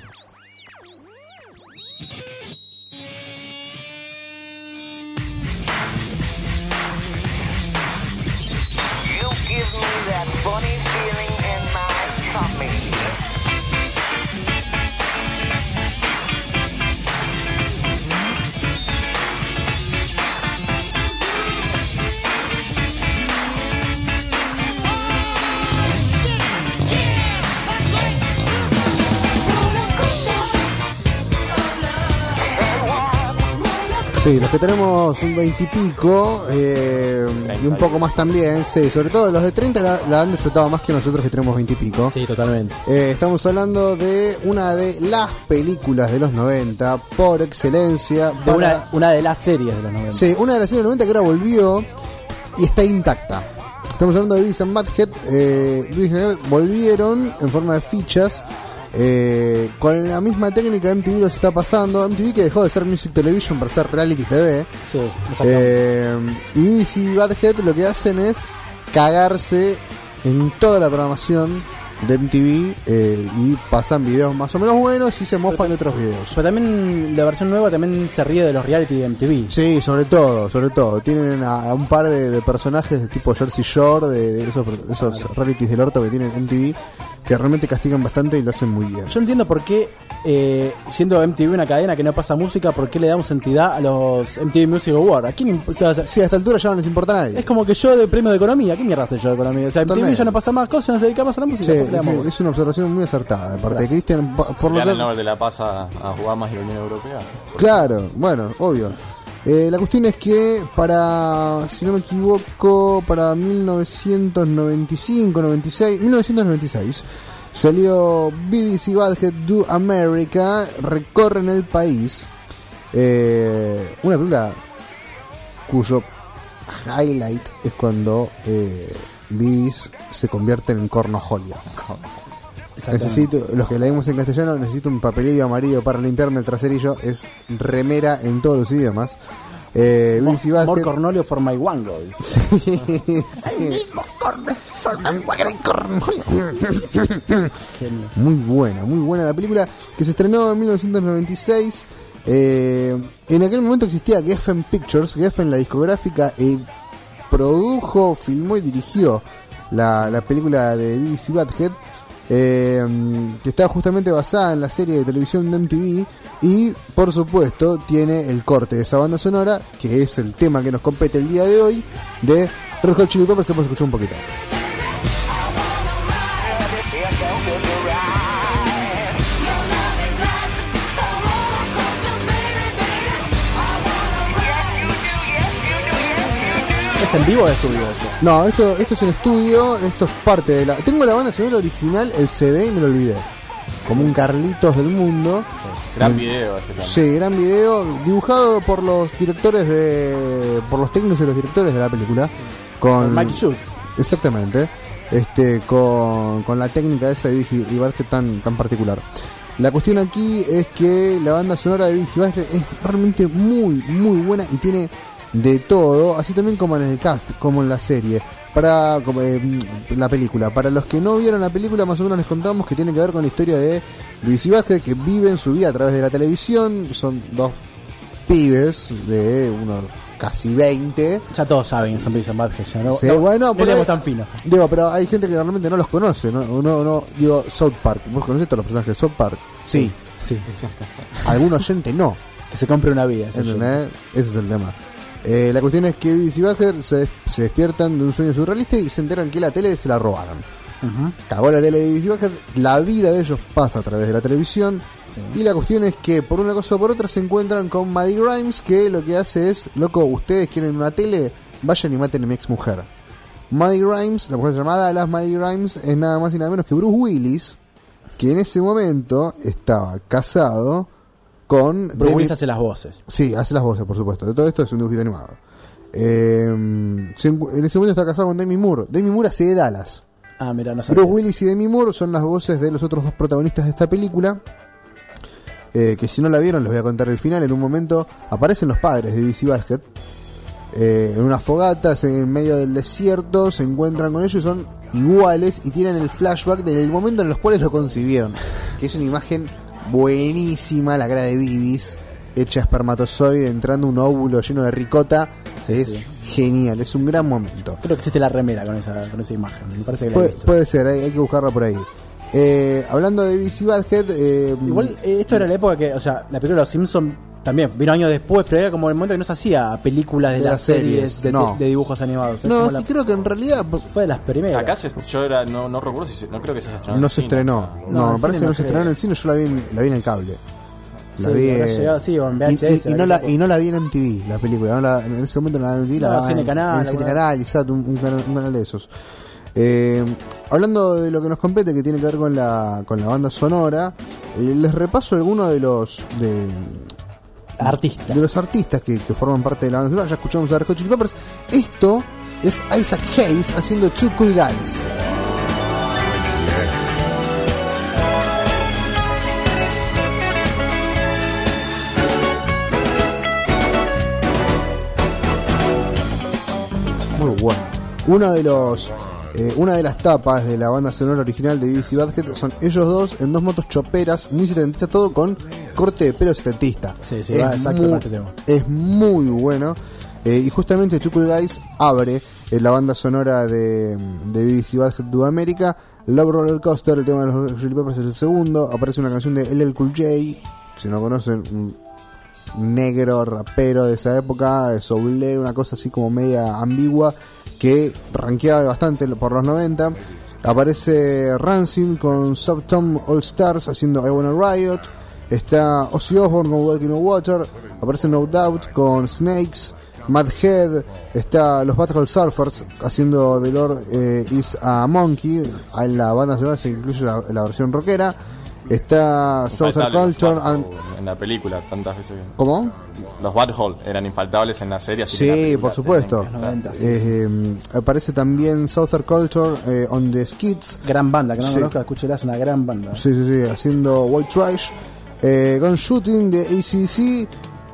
You give me that funny feeling in my tummy. Sí, los que tenemos un veintipico eh, y un poco más también, sí, sobre todo los de treinta la, la han disfrutado más que nosotros que tenemos veintipico. Sí, totalmente. Eh, estamos hablando de una de las películas de los noventa por excelencia. De para- una, una de las series de los noventa. Sí, una de las series de los noventa que ahora volvió y está intacta. Estamos hablando de Beavis and Butthead. Eh, Beavis and Butthead volvieron en forma de fichas. Eh, con la misma técnica de M T V los está pasando. M T V que dejó de ser Music Television para ser Reality T V. Sí, exactamente. Eh, y Beavis y Butthead lo que hacen es cagarse en toda la programación de M T V eh, y pasan videos más o menos buenos y se mofan de otros videos. Pero también la versión nueva también se ríe de los reality de M T V. Sí, sobre todo, sobre todo. Tienen a, a un par de, de personajes de tipo Jersey Shore, de, de esos, esos realities del orto que tiene M T V, que realmente castigan bastante y lo hacen muy bien. Yo entiendo por qué, eh, siendo M T V una cadena que no pasa música, por qué le damos entidad a los M T V Music Awards. ¿A quién imp- o sea, Sí, a esta altura ya no les importa a nadie. es como que yo de premio de economía, ¿qué mierda sé yo de economía? O sea, M T V Totalmente. ya no pasa más cosas, nos dedicamos a la música. Sí, ¿por qué le damos es, bola? es una observación muy acertada de parte de Gracias. Cristian. Por, por Le lo dan el que- Nobel de la Paz a, a jugar más de la Unión Europea. Claro, bueno, obvio. Eh, la cuestión es que para, si no me equivoco, para mil novecientos noventa y cinco, noventa y seis, mil novecientos noventa y seis salió Beavis y Butthead Do America, recorren el país. Eh, una película cuyo highlight es cuando eh, Beavis se convierte en cornojolia. Exactamente. Necesito, los que leemos en castellano, necesito un papelillo amarillo para limpiarme el traserillo. Es remera en todos los idiomas. Eh, Mo- Beavis y More Butthead. Cornolio for my wango. dice. Sí, sí. Genio. Muy buena, muy buena la película que se estrenó en mil novecientos noventa y seis. Eh, en aquel momento existía Geffen Pictures, Geffen, la discográfica, eh, produjo, filmó y dirigió la, la película de Beavis y Butthead, eh, que está justamente basada en la serie de televisión de M T V y por supuesto tiene el corte de esa banda sonora, que es el tema que nos compete el día de hoy, de Red Hot Chili Peppers. Se puede escuchar un poquito. ¿Es en vivo o de estudio esto? No, esto, esto es en estudio, esto es parte de la... Tengo la banda sonora original, el C D, y me lo olvidé. Como un Carlitos del mundo. Gran Mm. video ese también. Sí, gran video, dibujado por los directores de... por los técnicos y los directores de la película. Con... Mikey Shoot. Exactamente. Este, con, con la técnica esa de Beavis y Butthead tan, tan particular. La cuestión aquí es que la banda sonora de Beavis y Butthead es realmente muy, muy buena y tiene de todo, así también como en el cast, como en la serie, para como, eh, la película. Para los que no vieron la película, más o menos les contamos que tiene que ver con la historia de Beavis y Butthead, que viven su vida a través de la televisión. Son dos pibes de unos casi veinte. Ya todos saben, son Beavis and Butthead, ya no, Sí, no, bueno, no pero leemos hay- tan fino. Digo, pero hay gente que realmente no los conoce, ¿no? No, no, digo, South Park. ¿Vos conocés todos los personajes de South Park? Sí. Sí, Algún oyente no. que se compre una vida. ese ¿Entendés? Ese es el tema. Eh, la cuestión es que Beavis y Butthead se, se despiertan de un sueño surrealista y se enteran que la tele se la robaron. Ujú. Cagó la tele de Beavis y Butthead. La vida de ellos pasa a través de la televisión. Sí. Y la cuestión es que por una cosa o por otra se encuentran con Maddie Grimes, que lo que hace es, loco, ustedes quieren una tele, vayan y maten a mi ex mujer. Maddie Grimes, la mujer llamada Dallas Maddie Grimes, es nada más y nada menos que Bruce Willis, que en ese momento estaba casado con Bruce Demi- Willis hace las voces. Sí, hace las voces, por supuesto. De todo esto es un dibujito animado. Eh, se encu- en ese momento está casado con Demi Moore. Demi Moore hace de Dallas. Ah, mira, no sabía. Bruce Willis y Demi Moore son las voces de los otros dos protagonistas de esta película. Eh, que si no la vieron, les voy a contar el final. En un momento aparecen los padres de B C Basket eh, en unas fogatas en medio del desierto. Se encuentran con ellos y son iguales. Y tienen el flashback del momento en los cuales lo concibieron. Que es una imagen buenísima. La cara de Bibis, hecha espermatozoide, entrando un óvulo lleno de ricota. Sí, es sí. genial, es un gran momento. Creo que existe la remera con esa, con esa imagen. Me parece que la he Puede, visto. puede ser, hay, hay que buscarla por ahí. Eh, hablando de B C Badhead, eh, Igual eh, esto era la época que, o sea, la película de Los Simpsons también vino años después, pero era como el momento que no se hacía películas de, De las las series, series, de, no. de dibujos animados. Es no, como es la- que creo que en realidad fue de las primeras. Acá se, yo era, no, no recuerdo si se, no creo que se haya estrenado. no en se cine. estrenó. No, No, en me parece cine que no no se creo. estrenó en el cine, yo la vi en, la vi en el cable. La Sí, vi, habrá eh, llegado, sí, o en y, V H S, y- y no habrá la, llegado. y no la vi en M T V, la película. No la- en ese momento no la vi en M T V, la No, daban Cine en- Canal, en Cine alguna- Canal, Isat, un, un canal, un canal de esos. Eh, hablando de lo que nos compete, que tiene que ver con la, con la banda sonora, eh, les repaso algunos de los de, Artista. de los artistas que, que forman parte de la banda sonora. Ya escuchamos a Red Hot Chili Peppers. Esto es Isaac Hayes haciendo Two Cool Guys. Muy bueno. Uno de los eh, una de las tapas de la banda sonora original de B B C Badhead son ellos dos en dos motos choperas, muy setentista, todo con corte de pelo setentista. Sí, sí, va exacto con este tema. Es muy bueno. Eh, y justamente Two Cool Guys abre eh, la banda sonora de, de B B C Badhead de América. Love Roller Coaster, el tema de los Chili Peppers, es el segundo. Aparece una canción de L L Cool J, si no conocen, un negro rapero de esa época, soulé, una cosa así como media ambigua, que rankeaba bastante por los noventa. Aparece Rancid con Subtom All Stars haciendo I Wanna Riot. Está Ozzy Osbourne con Walking on Water. Aparece No Doubt con Snakes. Madhead. Está los Butthole Surfers haciendo The Lord eh, Is a Monkey. En la banda sonora se incluye la, la versión rockera. Está Southern Infaltables los Culture. Bad and- Hole en la película, tantas veces. ¿Cómo? Los Bad Hole eran infaltables en la serie. así que en la Sí, película por supuesto. tenían que estar. Eh, eh, aparece también Southern Culture eh, on the Skids. Gran banda, que no Sí. conozca, escúchela, es una gran banda. Sí, sí, sí, haciendo White Trash. Eh, Gun Shooting de A C D C.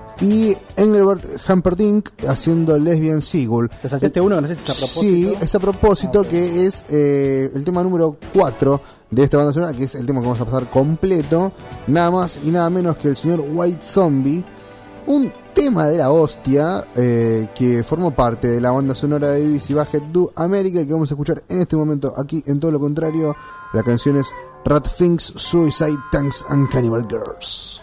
Y Engelbert Humperdinck haciendo Lesbian Seagull. Te saltaste uno que no sé si es a propósito. Sí, es a propósito, Ah, ok. que es eh, el tema número cuatro de esta banda sonora, que es el tema que vamos a pasar completo. Nada más y nada menos que el señor White Zombie. Un tema de la hostia eh, que formó parte de la banda sonora de B B C Badhead Do America y que vamos a escuchar en este momento aquí en Todo lo Contrario. La canción es Rat Things, Suicide Tanks and Cannibal Girls.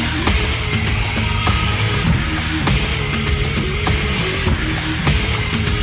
Thank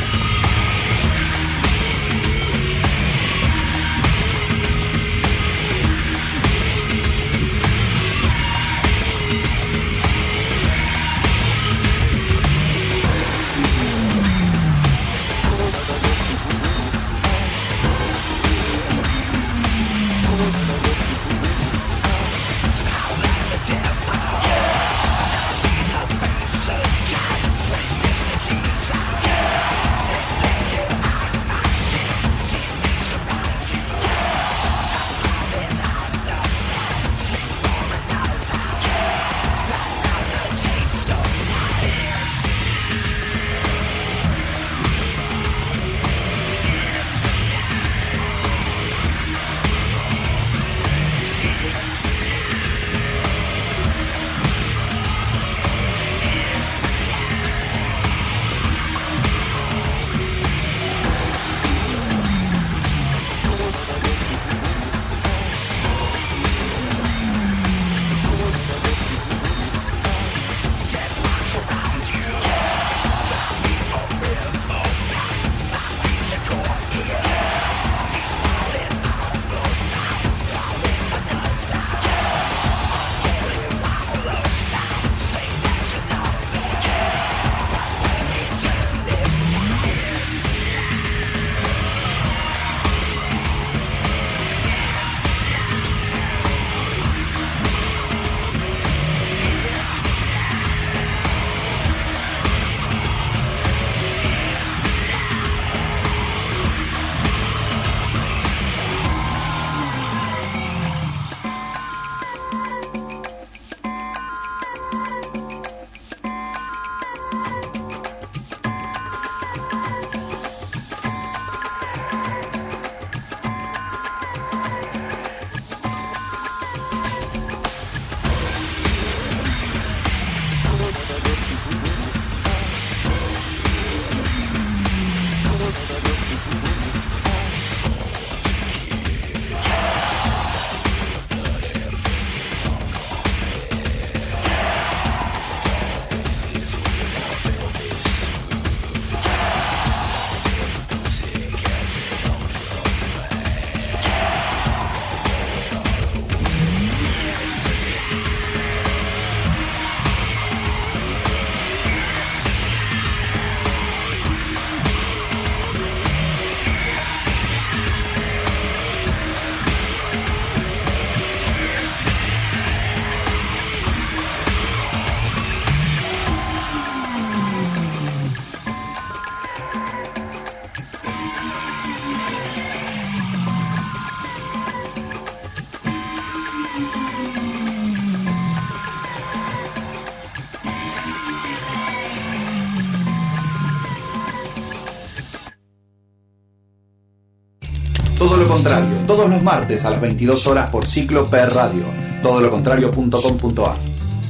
Contrario, todos los martes a las veintidós horas por Ciclo P Radio, todo lo contrario punto com punto a r.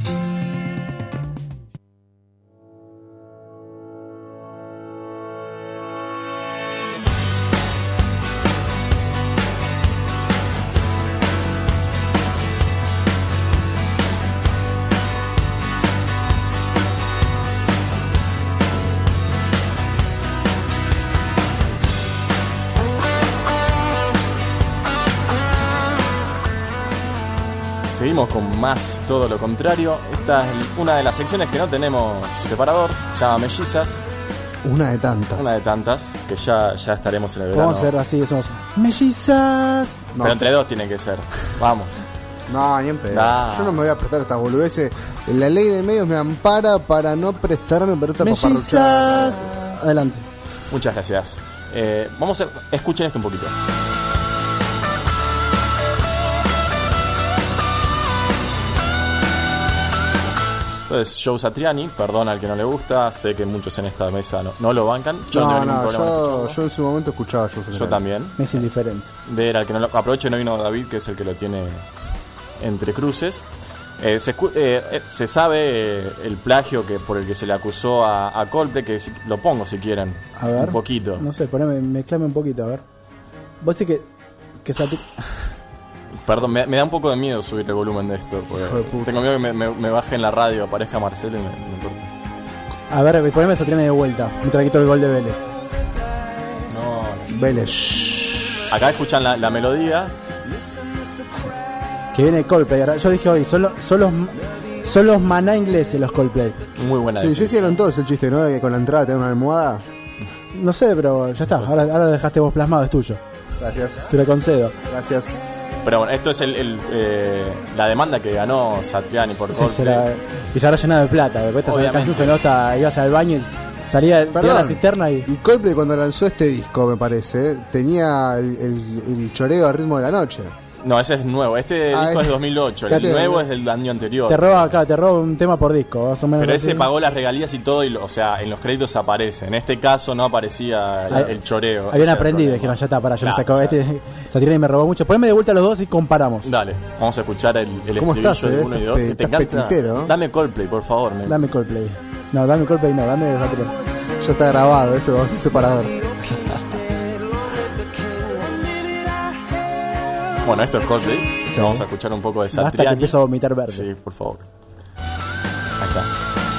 Seguimos con más todo lo contrario. Esta es una de las secciones que no tenemos separador, se llama Mellizas. Una de tantas. Una de tantas, que ya, ya estaremos en el verano. Vamos a hacer así, somos mellizas. Pero No. entre dos tienen que ser. Vamos. No, ni en pedo. Nah. Yo no me voy a prestar estas boludeces. La ley de medios me ampara para no prestarme para esta Mellizas. paparruchada. Adelante. Muchas gracias. Eh, vamos a... Escuchen esto un poquito. Entonces, Joe Satriani, perdón al que no le gusta, sé que muchos en esta mesa no, no lo bancan. Yo no, No, tengo ningún no, problema con yo, escucharlo. yo en su momento escuchaba yo. Yo también. Me es indiferente. De él al que no lo... Aprovecho, no vino David, que es el que lo tiene entre cruces. Eh, se, escu- eh, eh, se sabe eh, el plagio que por el que se le acusó a, a Coldplay, que si- lo pongo si quieren. A ver. Un poquito. No sé, poneme, mezclame un poquito, a ver. Vos decís que. que Sati- Perdón, me, me da un poco de miedo subir el volumen de esto. Porque Hijo de puta. tengo miedo que me, me, me baje en la radio, aparezca Marcelo y me, me corte. A ver, poneme esa trena de vuelta. Mientras quito el gol de Vélez. No, Vélez. acá escuchan la, la melodía. Que viene Coldplay. Ahora, yo dije hoy, son los, son los, son los maná ingleses los Coldplay. Muy buena. Sí, ya hicieron todos el chiste, ¿no? De que con la entrada te dan una almohada. No sé, pero ya está. Ahora, ahora lo dejaste vos plasmado, es tuyo. Gracias. Te lo concedo. Gracias. Pero bueno, esto es el, el, eh, la demanda que ganó Satriani por Sí, Coldplay. será, y se habrá llenado de plata. Después esta Obviamente. canción sonó hasta ibas al baño y salía de Perdón. la cisterna y. Y Coldplay cuando lanzó este disco, me parece, ¿eh? tenía el, el- el choreo al ritmo de la noche. No, ese es nuevo. Este Ah, disco es- es de dos mil ocho. El casi- nuevo es del año anterior. Te roba acá, te roba un tema por disco, más o menos. Pero así. ese pagó las regalías y todo, y lo- o sea, en los créditos aparece. En este caso no aparecía el, Ah, el choreo. Habían Ese aprendido, es el dijeron, ya está, para, yo Claro, me saco claro. este. Satriani me robó mucho. Poneme de vuelta los dos y comparamos. problema. Dale, vamos a escuchar el, el ¿Cómo estribillo estás, eh? de uno y dos. Estás ¿Te pe- estás encanta? petitero, ¿eh? Dame Coldplay, por favor. me- Dame Coldplay. No, dame Coldplay, no, dame Satriani. Ya está grabado, eso vamos a hacer separador. Bueno, esto es Coldplay. Vamos a escuchar un poco de Basta que Satriani. empiezo a vomitar verde. Sí, por favor. Ahí está.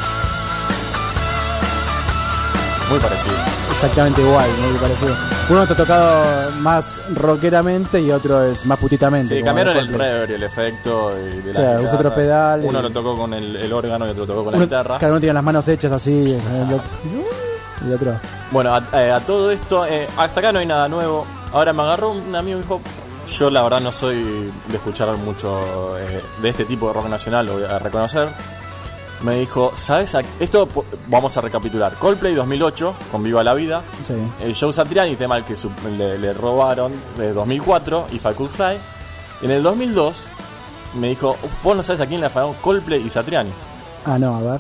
Muy parecido. Exactamente igual, muy parecido. Uno te ha tocado más rockeramente y otro es más putitamente. Sí, como cambiaron el Coldplay. reverb y el efecto y de la Claro, usa otro pedal y- Uno lo tocó con el, el órgano y otro lo tocó con la Uno, guitarra. cada uno tiene las manos hechas así. eh, lo- y otro. Bueno, a, eh, a todo esto, eh, hasta acá no hay nada nuevo. Ahora me agarró un amigo y dijo, yo la verdad no soy de escuchar mucho eh, de este tipo de rock nacional, lo voy a reconocer. Me dijo, ¿sabes? a- Esto po- vamos a recapitular. Coldplay dos mil ocho, con Viva la Vida. Sí. El Joe Satriani, tema al que su- le, le robaron, de dos mil cuatro, If I Could Fly. En el dos mil dos me dijo, vos no sabes a quién le afanaron Coldplay y Satriani. Ah, no, a ver.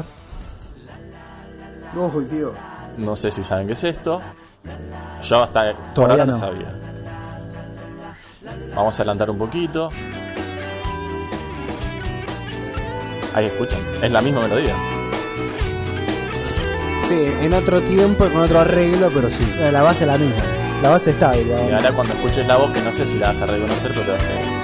Ojo, tío. No sé si saben qué es esto. Yo hasta por Todavía ahora no no. sabía. Vamos a adelantar un poquito. Ahí escuchan, es la misma melodía. Sí, en otro tiempo, con otro arreglo, pero sí. Eh, La base es la misma. La base está ahí. Y la- ahora cuando escuches la voz, que no sé si la vas a reconocer, pero te vas a ver.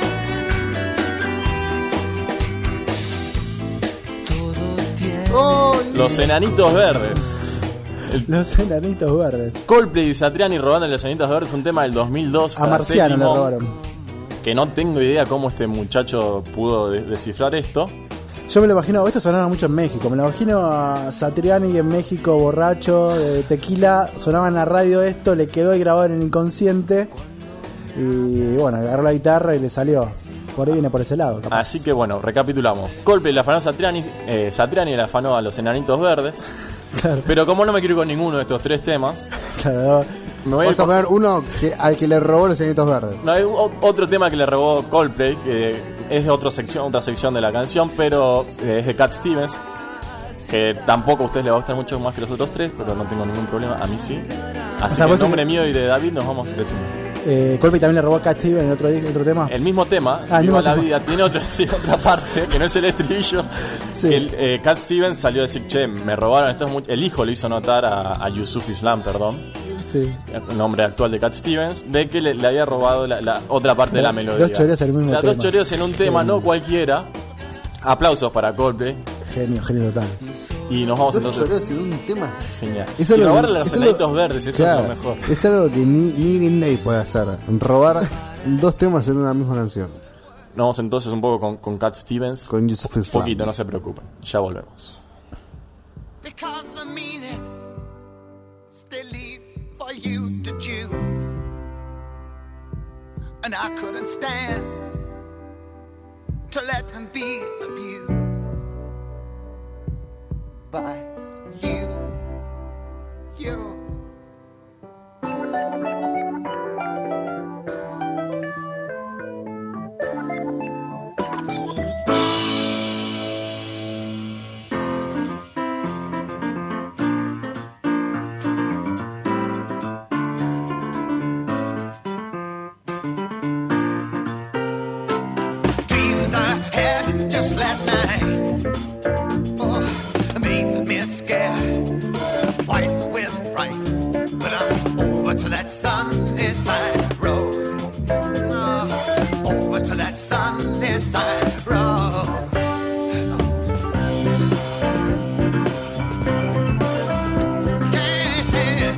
Los Enanitos Verdes. Los enanitos verdes. Coldplay y Satriani robando los Enanitos Verdes, un tema del dos mil dos. A Marciano le francésimo, robaron. Que no tengo idea cómo este muchacho pudo de- descifrar esto. Yo me lo imagino, esto sonaba mucho en México. Me lo imagino a Satriani en México, borracho, de tequila. Sonaba en la radio esto, le quedó ahí grabado en el inconsciente. Y bueno, agarró la guitarra y le salió. Por ahí viene por ese lado. capaz. Así que bueno, recapitulamos. Coldplay le afanó a Satriani, eh, Satriani le afanó a los Enanitos Verdes. Claro. Pero como no me quiero ir con ninguno de estos tres temas, Claro. me voy a ir Vamos a con- poner uno que, al que le robó los cenitos verdes. No, hay o- otro tema que le robó Coldplay, que es de otra sección, otra sección de la canción, pero eh, es de Cat Stevens, que tampoco a ustedes les va a gustar mucho más que los otros tres, pero no tengo ningún problema, a mí sí. Así O sea, que en vos nombre en- mío y de David nos vamos a decir. Eh, Coldplay también le robó a Cat Stevens en otro, otro tema. El mismo tema, Ah, el Viva mismo la tema. vida, tiene otra, otra parte que no es el estribillo. Sí. Que el, eh, Cat Stevens salió a decir, che, me robaron esto. Es muy... El hijo le hizo notar a, a Yusuf Islam, perdón, Sí. el nombre actual de Cat Stevens, de que le, le había robado la, la otra parte de la melodía. Dos choreos en el mismo O sea, tema. dos choreos en un tema, Genio. no cualquiera. Aplausos para Coldplay. Genio, genio total. Y nos vamos Dos entonces. choreos en un tema. Genial. Es Y algo robarle que- los es algo- heladitos verdes, eso Claro, es lo mejor. Es algo que ni, ni Green Day puede hacer. Robar dos temas en una misma canción. Nos vamos entonces un poco con, con Cat Stevens. Con Yusuf Un Islam. poquito, no se preocupen. Ya volvemos. Because the meaning still leaves for you to choose. And I couldn't stand to let them be abused by you, you. Dreams I had just last night, oh, made me scared, white with fright. But I'm over to that sunny side road, oh, over to that sunny side road. Yeah.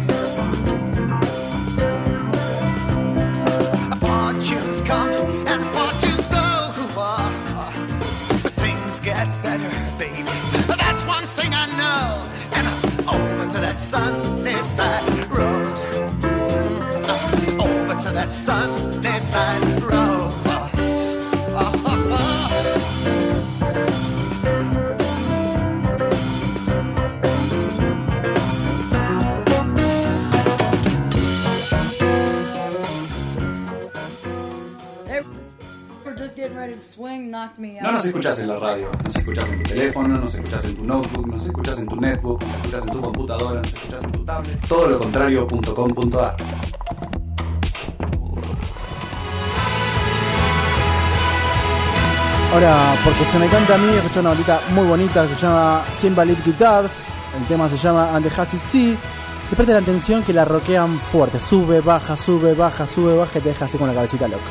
Fortunes come and fortunes go. But things get better, baby. That's one thing I know. And I'm over to that sunny side road. Mm, over to that sunny side road. Oh, oh, oh. We're just getting ready to swing, knocked me out. No nos escuchás en la radio, nos escuchás en tu teléfono, nos escuchás en tu notebook, nos escuchás en tu netbook, nos escuchás en tu computadora, nos escuchás en tu tablet. Todo lo contrario punto com punto a r. Ahora, porque se me canta a mí, escuchar una batita muy bonita, se llama cien Ballet Guitars, el tema se llama And the Hazy Sea, y presta la atención que la rockean fuerte, sube, baja, sube, baja, sube, baja, y te deja así con la cabecita loca.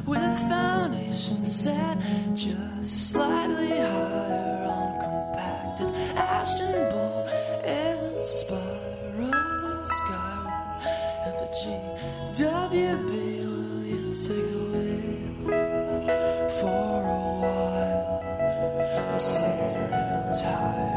with foundation set just slightly higher on compacted Ashton bolt and spiral sky. At the G W B, will you take the wheel for a while? I'm suddenly real tired.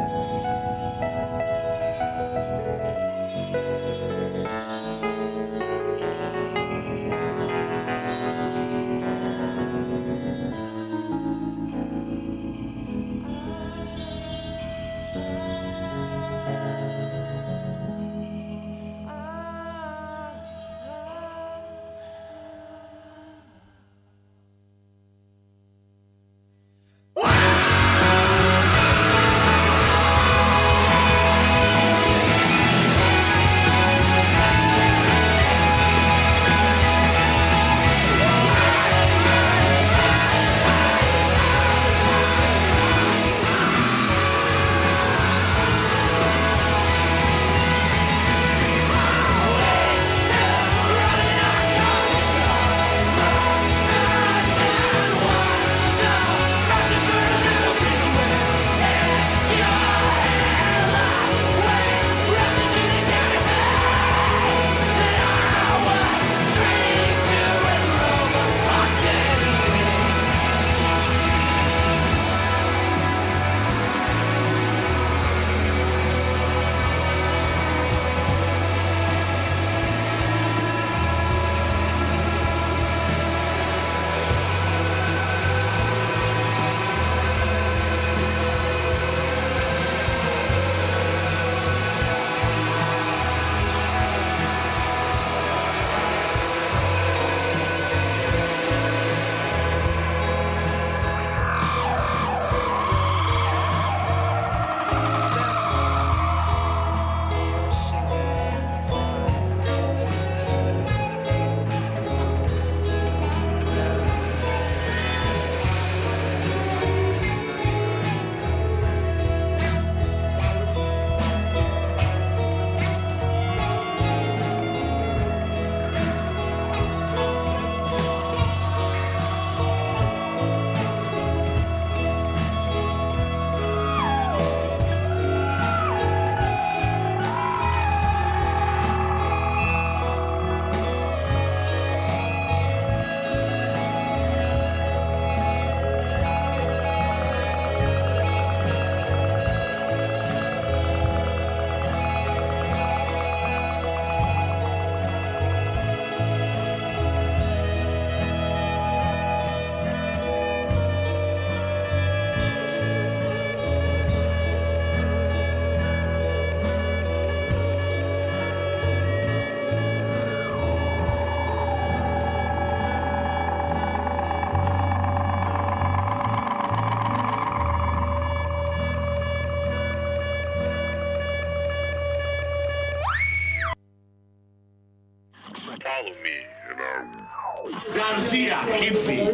García, hippie.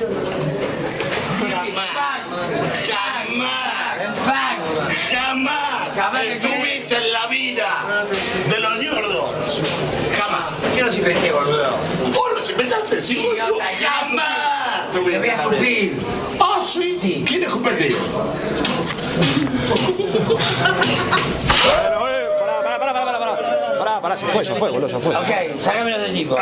Jamás, jamás, jamás estuviste en la vida de los ñordos. Jamás. ¿Qué los inventé, boludo? Vos los inventaste, sí, boludo. Jamás. Te voy a escupir. Ah, sí. Sí. ¿Quién escupir? Bueno, eh, pará, pará, pará, pará, pará, pará, pará, se fue, se fue, boludo, se fue. Ok, sácamelo del tipo.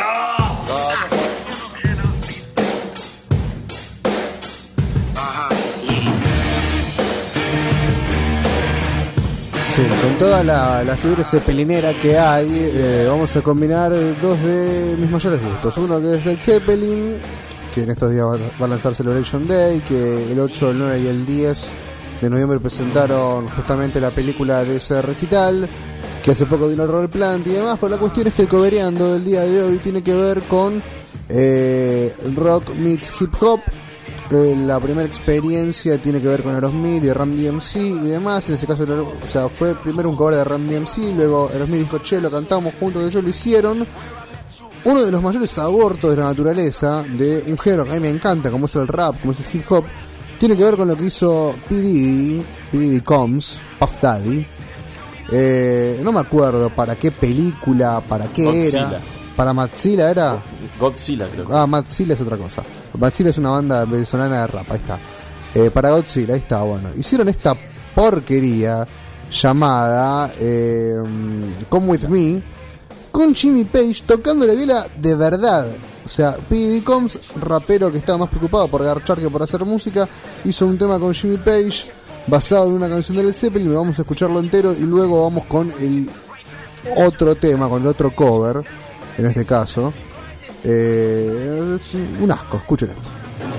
Sí, con toda la, la figura zepelinera que hay, eh, vamos a combinar dos de mis mayores gustos. Uno que es Led Zeppelin, que en estos días va, va a lanzar Celebration Day, que el ocho, el nueve y el diez de noviembre presentaron justamente la película de ese recital, que hace poco vino el Roll Plant y demás. Pero la cuestión es que el covereando del día de hoy tiene que ver con eh, rock meets hip hop. La primera experiencia tiene que ver con Aerosmith y Run D M C y demás. En este caso, o sea, fue primero un cover de Run D M C, luego Aerosmith dijo, che, lo cantamos juntos, ellos lo hicieron. Uno de los mayores abortos de la naturaleza de un género que a mí me encanta, como es el rap, como es el hip hop, tiene que ver con lo que hizo P. Diddy, P. Diddy Combs, Puff Daddy. Eh, no me acuerdo para qué película, para qué Godzilla. era. Para Matzilla era. Godzilla, creo que. Ah, Matzilla es otra cosa. Matzilla es una banda venezolana de rap, ahí está. Eh, para Godzilla, ahí está, bueno. Hicieron esta porquería llamada eh, Come With Me con Jimmy Page tocando la viola de verdad. O sea, P. Diddy Combs, rapero que estaba más preocupado por garchar que por hacer música, hizo un tema con Jimmy Page basado en una canción de Led Zeppelin. Vamos a escucharlo entero y luego vamos con el otro tema, con el otro cover, en este caso. Eh, un asco, escuchen esto.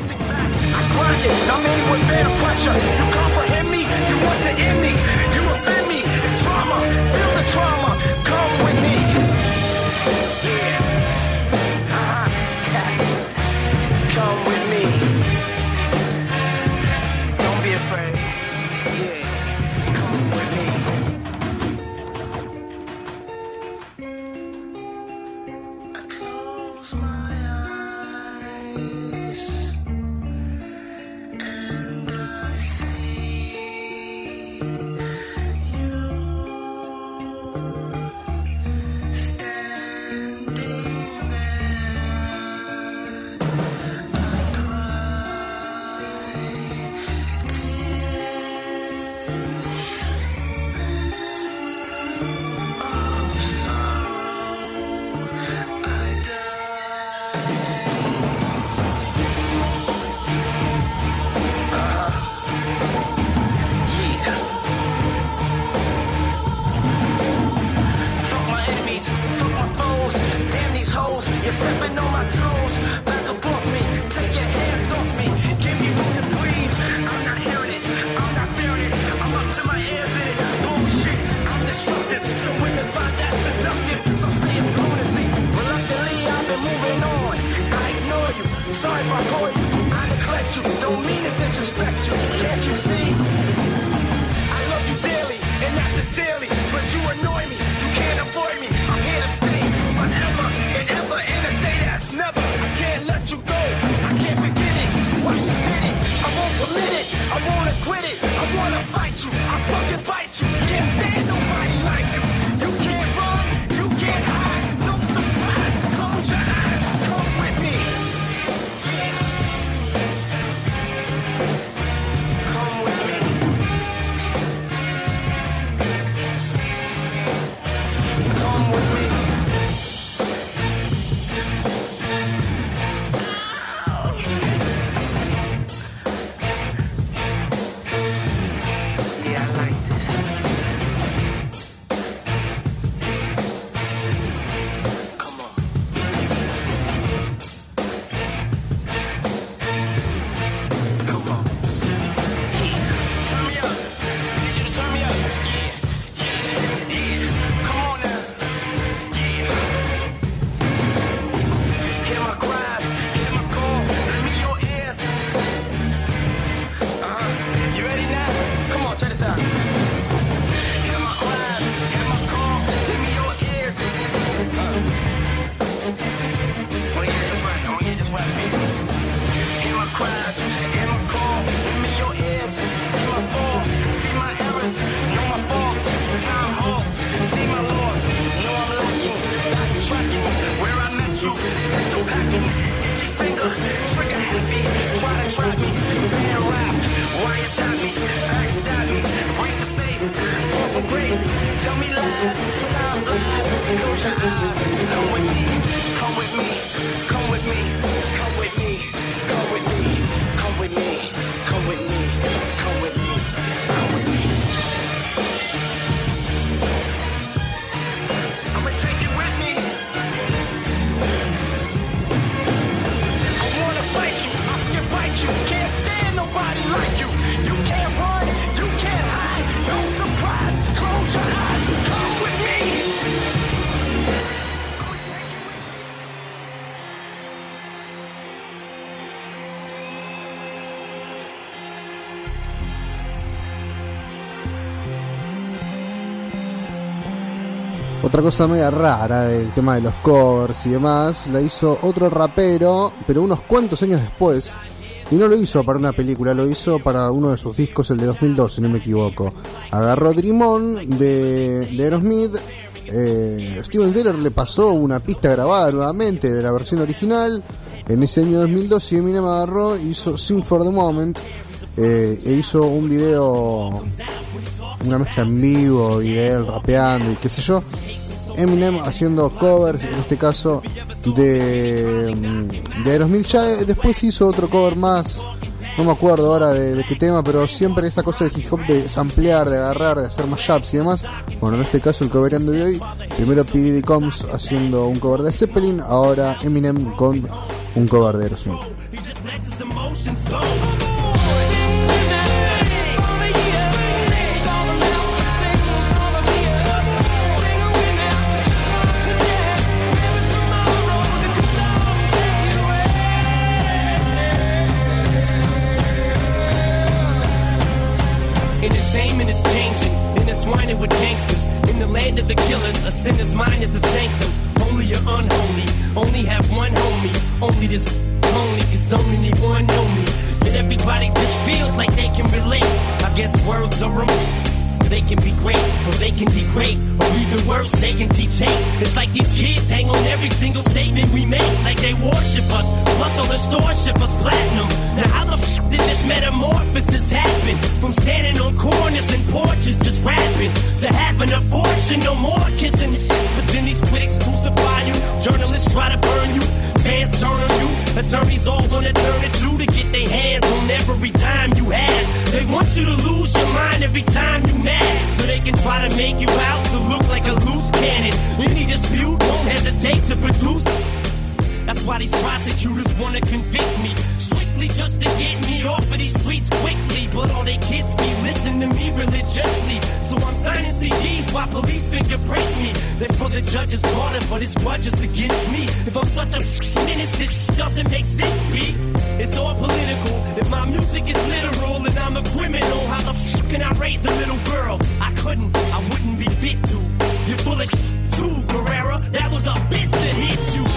Otra cosa media rara del tema de los covers y demás, la hizo otro rapero, pero unos cuantos años después. Y no lo hizo para una película, lo hizo para uno de sus discos, el de dos mil dos, si no me equivoco. Agarró Dream On de, de Aerosmith, eh, Steven Tyler le pasó una pista grabada nuevamente de la versión original en ese año dos mil dos, y Eminem agarró, hizo Sing for the Moment, eh, e hizo un video, una mezcla en vivo y de él rapeando y qué sé yo. Eminem haciendo covers, en este caso de, de Aerosmith. Ya después hizo otro cover más, no me acuerdo ahora de, de qué tema, pero siempre esa cosa del hip hop de samplear, de agarrar, de hacer mashups y demás. Bueno, en este caso el coverando de hoy, primero P. Diddy Combs haciendo un cover de Zeppelin, ahora Eminem con un cover de Aerosmith. Entertainment is changing, intertwining with gangsters. In the land of the killers, a sinner's mind is a sanctum. Holy or unholy, only have one homie. Only this only, cause don't anyone know me. Yet everybody just feels like they can relate. I guess words are remote. They can be great, or they can degrade, or even worse, they can teach hate. It's like these kids hang on every single statement we make, like they worship us, plus all the stores ship us platinum. Now how the f*** did this metamorphosis happen? From standing on corners and porches just rapping, to having a fortune, no more kissing shit. But then these critics crucify you, journalists try to burn you, fans turn on you, attorneys all wanna turn it you to get their hands on every dime you have. They want you to lose your mind every time you mad, so they can try to make you out to look like a loose cannon. Any dispute won't hesitate to produce. That's why these prosecutors wanna convict me, strictly just to get me off of these streets quickly. But all they kids be listening to me religiously, so I'm signing C Ds while police fingerprint me. They're for the judge's daughter, but it's grudges against me. If I'm such a menace, this doesn't make sense, B. It's all political. If my music is literal and I'm a criminal, how the f can I raise a little girl? I couldn't, I wouldn't be fit to. You're full of too, Guerrera. That was a bitch that hit you.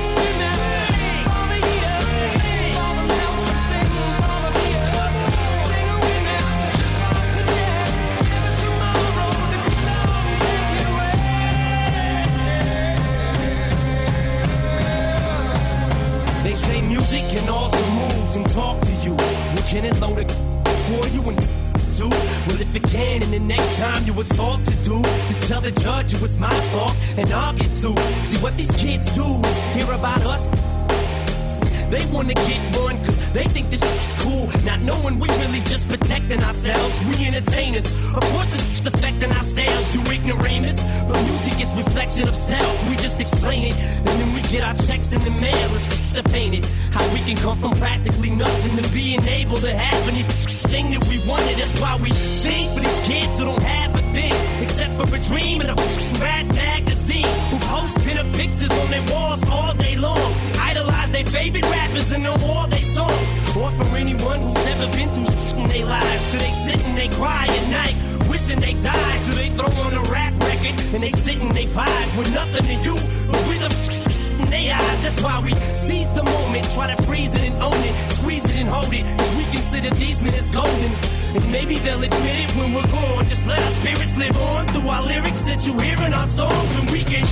They say music can alter moods and talk to you. Well, can it load it for you and do? Well, if it can, and the next time you assault to do is tell the judge it was my fault, and I'll get sued. See what these kids do is hear about us. They wanna get one, cause they think this shit's cool, not knowing we really just protecting ourselves. We entertainers, of course this shit's affecting our sales, you ignoramus. But music is reflection of self, we just explain it, and then we get our checks in the mail. It's to paint it, how we can come from practically nothing to being able to have anything that we wanted. That's why we sing for these kids who don't have a thing, except for a dream and a rat magazine, who post pin-up pictures on their walls all day long, idolize their favorite rappers and know all their songs. Or for anyone who's ever been through shit in their lives, so they sit and they cry at night, wishing they died. So they throw on a rap record and they sit and they vibe with nothing to you but with a f- in their eyes. That's why we seize the moment, try to freeze it and own it, squeeze it and hold it, cause we consider these minutes golden. And maybe they'll admit it when we're gone. Just let our spirits live on through our lyrics that you hear in our songs, and we can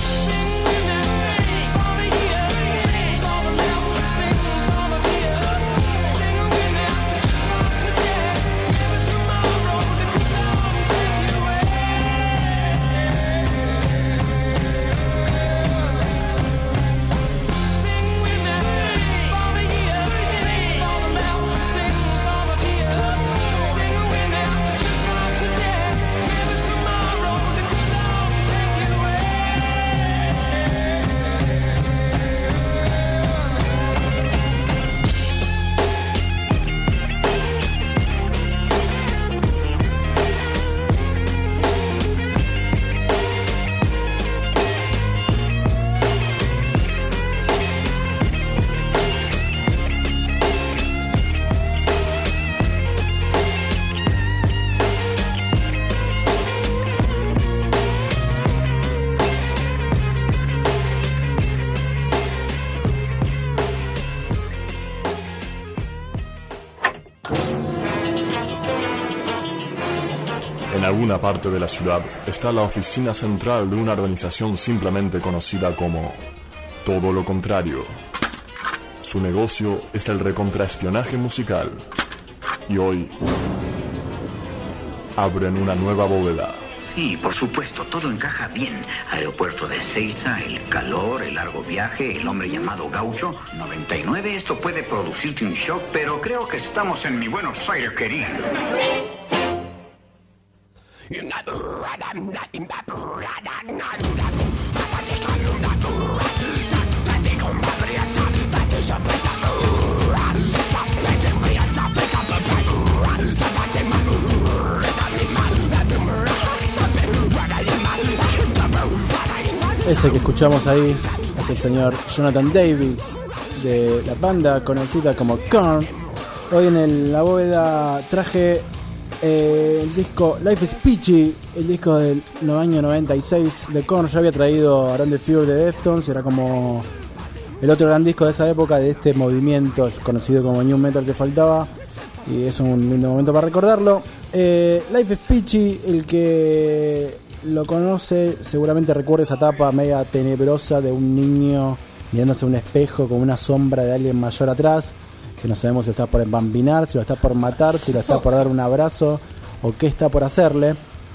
En alguna parte de la ciudad está la oficina central de una organización simplemente conocida como Todo lo Contrario. Su negocio es el recontraespionaje musical. Y hoy abren una nueva bóveda. Sí, por supuesto, todo encaja bien. Aeropuerto de Ezeiza, el calor, el largo viaje, el hombre llamado Gaucho. noventa y nueve, esto puede producirte un shock, pero creo que estamos en mi Buenos Aires querido. Ese que escuchamos ahí es el señor Jonathan Davis de la banda conocida como Korn. Hoy en el, la bóveda traje eh, el disco Life is Peachy, el disco del año noventa y seis de Korn. Ya había traído Around the Fure de Deftones, era como el otro gran disco de esa época, de este movimiento conocido como New Metal que faltaba, y es un lindo momento para recordarlo. eh, Life is Peachy, el que lo conoce seguramente recuerda esa etapa media tenebrosa de un niño mirándose a un espejo con una sombra de alguien mayor atrás, que no sabemos si está por embambinar, si lo está por matar, si lo está por dar un abrazo o qué está por hacerle.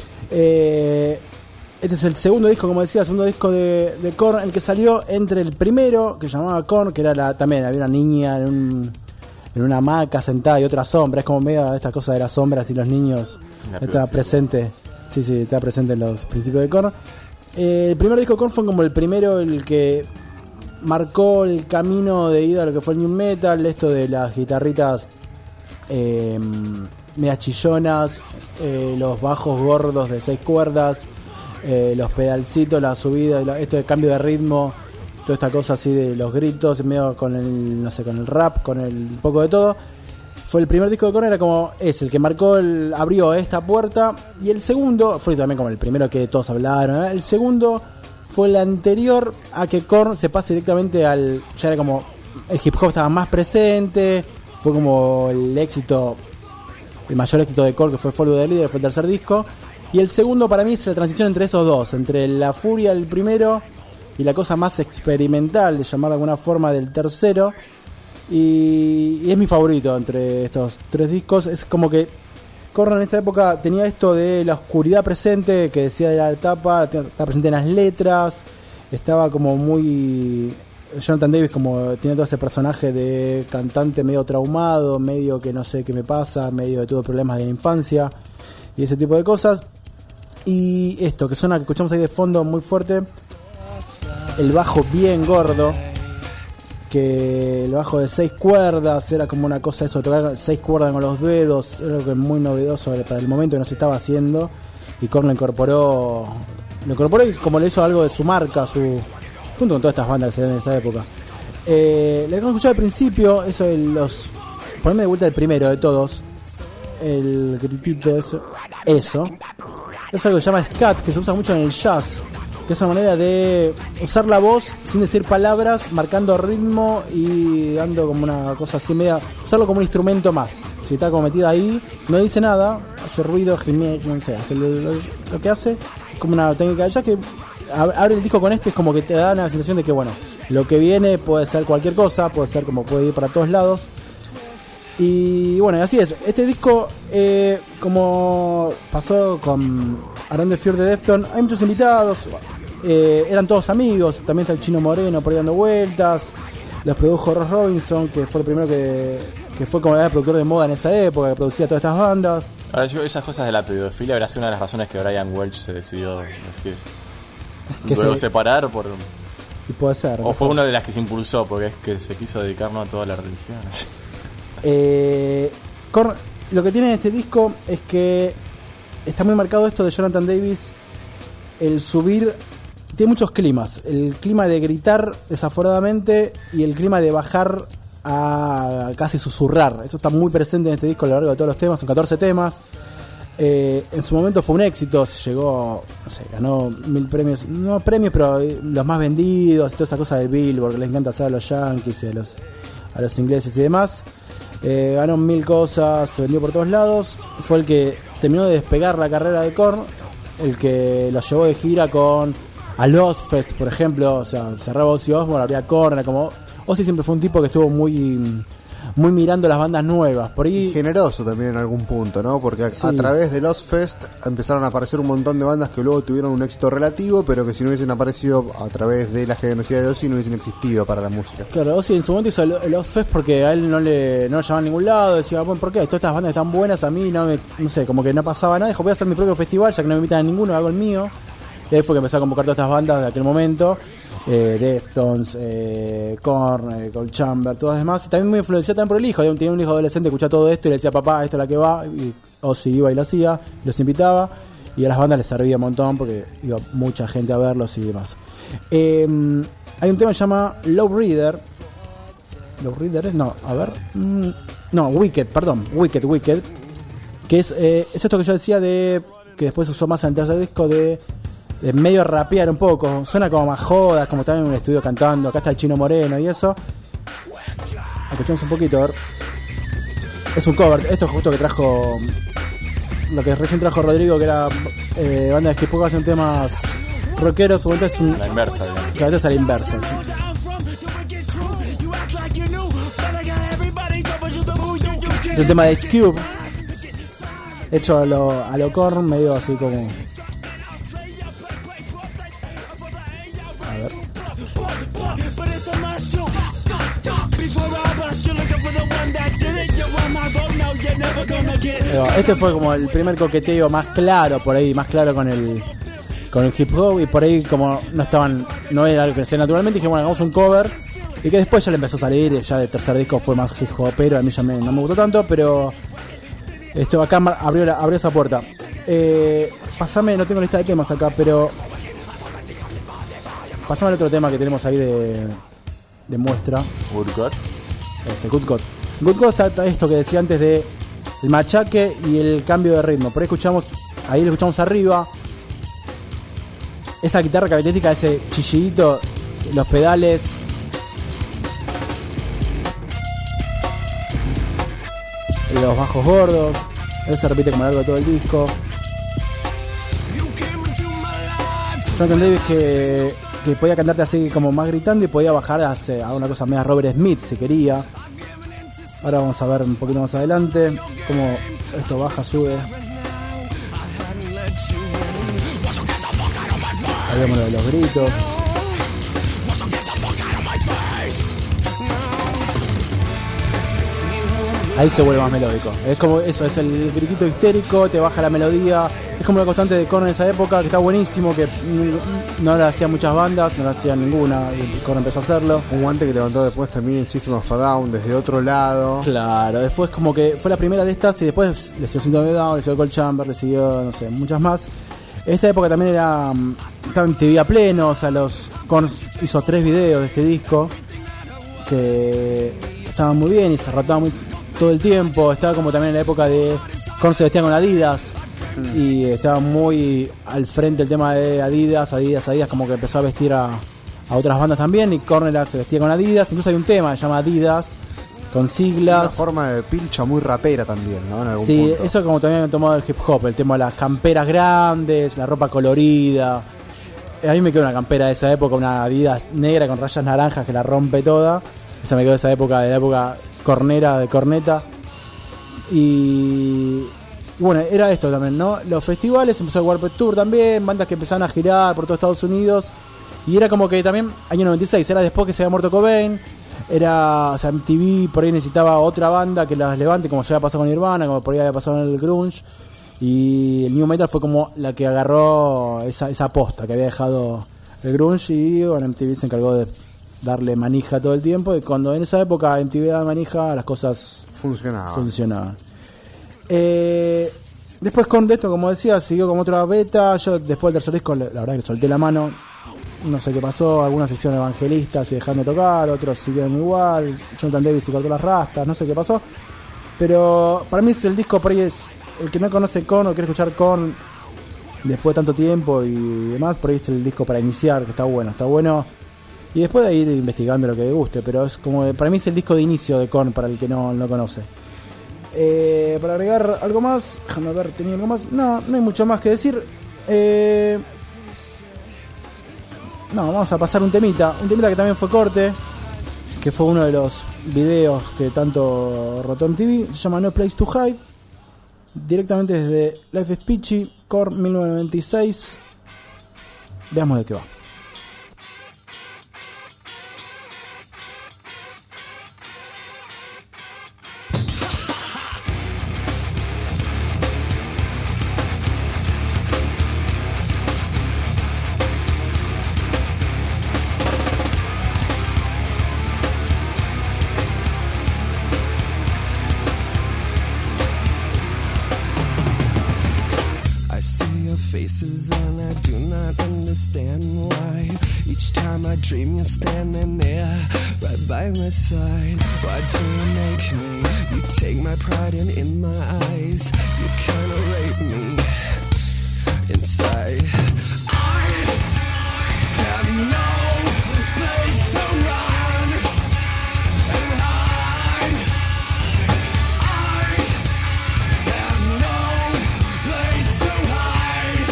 Eh, este es el segundo disco, como decía, el segundo disco de, de Korn, el que salió entre el primero, que se llamaba Korn, que era la, también había una niña en, un, en una hamaca sentada y otra sombra. Es como medio esta cosa de las sombras y los niños. Está presente. Sí, sí, está presente en los principios de Korn. Eh, el primer disco de Korn fue como el primero, el que marcó el camino de ida a lo que fue el New Metal. Esto de las guitarritas eh, medias chillonas, eh, los bajos gordos de seis cuerdas, eh, los pedalcitos, la subida, la, esto de cambio de ritmo, toda esta cosa así de los gritos, medio con el, no sé, con el rap, con el un poco de todo. Fue el primer disco de Korn, era como es el que marcó, el, abrió esta puerta. Y el segundo fue también como el primero que todos hablaron, ¿eh? El segundo fue el anterior a que Korn se pase directamente al, ya era como el hip hop estaba más presente, fue como el éxito, el mayor éxito de Korn, que fue Follow the Leader, fue el tercer disco. Y el segundo para mí es la transición entre esos dos, entre la furia del primero y la cosa más experimental, de llamar de alguna forma, del tercero. Y, y es mi favorito entre estos tres discos. Es como que Korn en esa época tenía esto de la oscuridad presente, que decía de la etapa, estaba presente en las letras, estaba como muy... Jonathan Davis como tiene todo ese personaje de cantante medio traumado, medio que no sé qué me pasa, medio que tuvo problemas de infancia y ese tipo de cosas. Y esto que suena, que escuchamos ahí de fondo muy fuerte, el bajo bien gordo, que el bajo de seis cuerdas era como una cosa, eso de tocar seis cuerdas con los dedos, era algo que muy novedoso para el momento que no se estaba haciendo, y Korn lo incorporó lo incorporó y como le hizo algo de su marca, su junto con todas estas bandas que se ven en esa época. Eh, le hemos escuchado al principio eso de los, ponerme de vuelta el primero de todos, el gritito, eso eso es algo que se llama scat, que se usa mucho en el jazz, que es una manera de usar la voz sin decir palabras, marcando ritmo y dando como una cosa así media, usarlo como un instrumento más. Si está como metida ahí, no dice nada, hace ruido, gime, no sé, hace lo, lo, lo que hace, es como una técnica de jazz que abre el disco con esto, es como que te da una sensación de que bueno, lo que viene puede ser cualquier cosa, puede ser como puede ir para todos lados. Y bueno, así es. Este disco, eh, como pasó con Around the Fure de Deftones, hay muchos invitados, eh, eran todos amigos. También está el Chino Moreno por ahí dando vueltas. Los produjo Ross Robinson, que fue el primero que, que fue como el productor de moda en esa época, que producía todas estas bandas. Ahora, yo, esas cosas de la pedofilia habrá sido una de las razones que Brian Welch se decidió decir. Que luego se... separar por... Y puede ser. O fue una de las que se impulsó, porque es que se quiso dedicarnos a toda la religión. Eh, Korn, lo que tiene este disco es que está muy marcado esto de Jonathan Davis, el subir, tiene muchos climas, el clima de gritar desaforadamente y el clima de bajar a casi susurrar. Eso está muy presente en este disco a lo largo de todos los temas, son catorce temas. Eh, en su momento fue un éxito, llegó, no sé, ganó mil premios, no premios, pero los más vendidos, toda esa cosa del Billboard que les encanta hacer a los yankees y a los, a los ingleses y demás. Eh, ganó mil cosas, se vendió por todos lados. Fue el que terminó de despegar la carrera de Korn, el que los llevó de gira con a los Ozfest, por ejemplo. O sea, cerraba Ozzy Osbourne, habría Korn, era como... Ozzy siempre fue un tipo que estuvo muy... muy mirando las bandas nuevas. Por ahí... Y generoso también en algún punto, ¿no? Porque a, Sí. a través de los Fest empezaron a aparecer un montón de bandas que luego tuvieron un éxito relativo, pero que si no hubiesen aparecido a través de la generosidad de Ozzy no hubiesen existido para la música. Claro, Ozzy en su momento hizo el, el Ozfest porque a él no le no lo llamaban a ningún lado. Decía, bueno, ¿por qué? Todas estas bandas están buenas, a mí no me, no sé, como que no pasaba nada. Dijo, voy a hacer mi propio festival, ya que no me invitan a ninguno, hago el mío. Y ahí fue que empezó a convocar todas estas bandas de aquel momento. Eh, Deftones, eh, Korn, eh, Cold Chamber, todas las demás. Y también muy influenciado también por el hijo. Tenía un hijo adolescente que escuchaba todo esto y le decía, papá, esto es la que va. Y Ozzy iba y lo hacía, los invitaba. Y a las bandas les servía un montón porque iba mucha gente a verlos y demás. Eh, hay un tema que se llama Low Reader. Low Reader, no, a ver. Mm, no, Wicked, perdón. Wicked, Wicked. Que es, eh, es esto que yo decía de. Que después se usó más en el tercer disco de. De medio rapear un poco, suena como más jodas, como también en un estudio cantando. Acá está el Chino Moreno y eso. Escuchamos un poquito, a ver. Es un cover, esto es justo que trajo. Lo que recién trajo Rodrigo, que era eh, banda de hip hop, hacen temas rockeros. Su vuelta es un. La inversa, digamos. Que a veces es a la inversa. ¿Sí? Es un tema de Ice Cube, hecho a lo, a lo Korn, medio así como. Este fue como el primer coqueteo más claro por ahí, más claro con el con el hip hop, y por ahí como no estaban, no era algo que hacía naturalmente, dije bueno, hagamos un cover, y que después ya le empezó a salir, ya del tercer disco fue más hip hop, pero a mí ya me, no me gustó tanto, pero esto acá abrió, la, abrió esa puerta. Eh, pasame, no tengo lista de temas acá, pero pasame al otro tema que tenemos ahí de, de muestra. Good God. Ese, Good God. Good God está, está esto que decía antes de el machaque y el cambio de ritmo. Por ahí escuchamos, ahí lo escuchamos arriba. Esa guitarra característica, ese chillidito, los pedales. Los bajos gordos. Eso se repite como a lo largo de todo el disco. Jonathan Davis que, que podía cantarte así como más gritando y podía bajar a, a una cosa media Robert Smith si quería. Ahora vamos a ver un poquito más adelante cómo esto baja, sube. Ahí vemos lo de los gritos. Ahí se vuelve más melódico. Es como eso, es el gritito histérico, te baja la melodía. Es como la constante de Korn en esa época, que está buenísimo, que no lo hacían muchas bandas, no lo hacían ninguna, y Korn empezó a hacerlo. Un guante que levantó después también System of a Down desde otro lado. Claro, después como que fue la primera de estas y después le siguió System of a Down, le siguió Cold Chamber, le siguió, no sé, muchas más. Esta época también era, estaba en T V a pleno, o sea, los Korn hizo tres videos de este disco que estaban muy bien y se rotaban muy todo el tiempo. Estaba como también en la época de Korn se vestían con Adidas mm. y estaba muy al frente el tema de Adidas, Adidas, Adidas, como que empezó a vestir a, a otras bandas también, y Korn era, se vestía con Adidas. Incluso hay un tema que se llama Adidas con siglas. Una forma de pilcha muy rapera también, ¿no? En algún sí, punto. eso como también han tomado el hip hop, el tema de las camperas grandes, la ropa colorida. A mí me quedó una campera de esa época, una Adidas negra con rayas naranjas que la rompe toda. Esa me quedó de esa época, de la época cornera, de corneta. Y, y bueno, era esto también, ¿no? Los festivales, empezó el Warped Tour también, bandas que empezaron a girar por todo Estados Unidos. Y era como que también, año noventa y seis, era después que se había muerto Cobain. Era, o sea, M T V por ahí necesitaba otra banda que las levante, como ya había pasado con Nirvana, como por ahí había pasado en el grunge. Y el New Metal fue como la que agarró esa, esa posta que había dejado el grunge, y bueno, M T V se encargó de darle manija todo el tiempo, y cuando en esa época M T V daba manija, las cosas funcionaban. funcionaban. Eh, después con esto, como decía, siguió con otra beta. Yo después del tercer disco, la verdad que solté la mano. No sé qué pasó, algunos se hicieron evangelistas y dejaron de tocar, otros siguieron igual. Jonathan Davis se cortó las rastas, no sé qué pasó. Pero para mí es el disco, por ahí es el que no conoce Korn o quiere escuchar Korn después de tanto tiempo y demás, por ahí es el disco para iniciar, que está bueno, está bueno. Y después de ir investigando lo que le guste, pero es como, para mí es el disco de inicio de Korn para el que no lo conoce. Eh, para agregar algo más, déjame ver, ¿tenía algo más? No, no hay mucho más que decir. Eh, no, vamos a pasar un temita. Un temita que también fue corte, que fue uno de los videos que tanto rotó en T V. Se llama No Place to Hide. Directamente desde Life is Peachy, Core mil novecientos noventa y seis. Veamos de qué va. Faces and I do not understand why each time I dream you're standing there right by my side. Why do you make me? You take my pride and in my eyes you kinda rape me inside. I have no place to run and hide. I have no place to hide.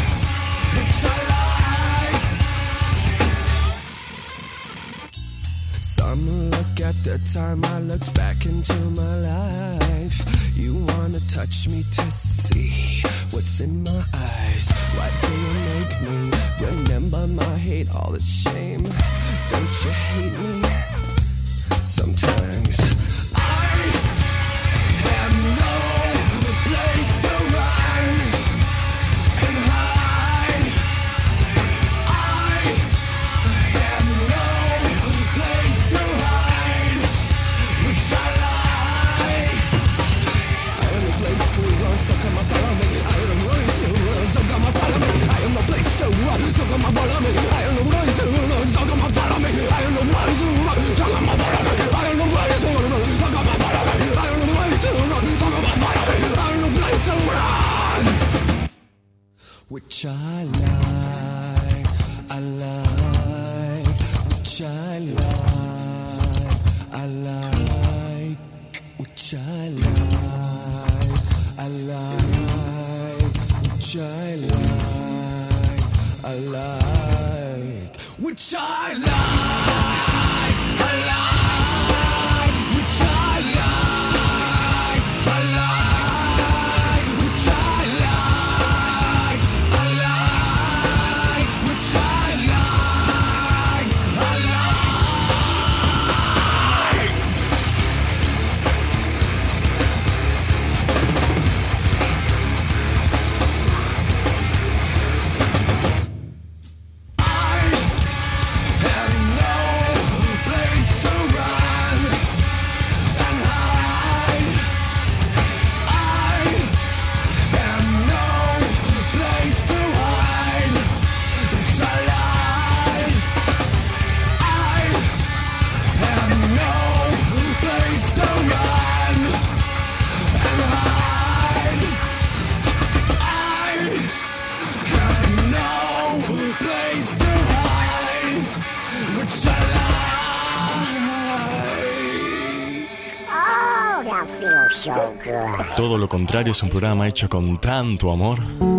Some look at the time I looked back into my life. You wanna touch me to see what's in my eyes. Why do you make me remember my hate, all its shame? Don't you hate me? Sometimes I have no place to run and hide. I have no place to hide, which I like. I have no place to run, so come up follow me. I have no place to run, so come up follow me. I have no place to run, so come up follow me. I have no place to run, so come up follow me. I have no place to run, so come up follow me. I have no place to run, so come up follow me. I have no place to run, so come up follow me. I have no place to run, which I like. I like, which I like. I like, which I like. I like, which I like. I like, which I like. I like, which I like. I like, which I like. I like, which I like. I like. Todo lo contrario es un programa hecho con tanto amor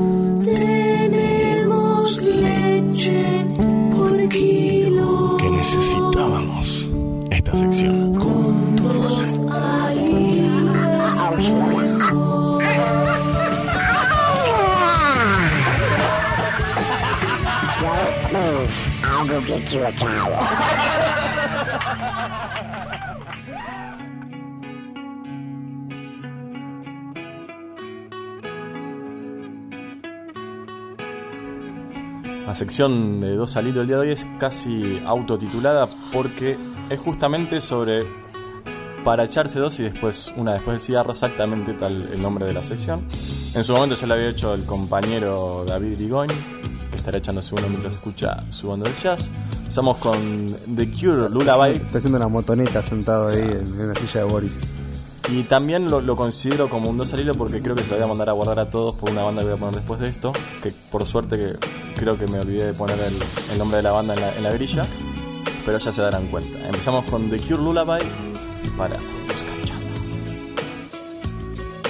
Tenemos leche por kilo. que necesitábamos esta sección. Con dos Don't move. I'll go get you a towel. La sección de Dos al Hilo del día de hoy es casi autotitulada porque es justamente sobre para echarse dos y después una después del cigarro, exactamente tal el nombre de la sección. En su momento ya lo había hecho el compañero David Rigoñ, que estará echándose uno mientras escucha su banda de jazz. Empezamos con The Cure, Lullaby. Está haciendo una motoneta sentado ahí en, en la silla de Boris. Y también lo, lo considero como un dos al hilo porque creo que se lo voy a mandar a guardar a todos por una banda que voy a poner después de esto, que por suerte que creo que me olvidé de poner el, el nombre de la banda en la, en la grilla, pero ya se darán cuenta. Empezamos con The Cure, Lullaby para los cachandos.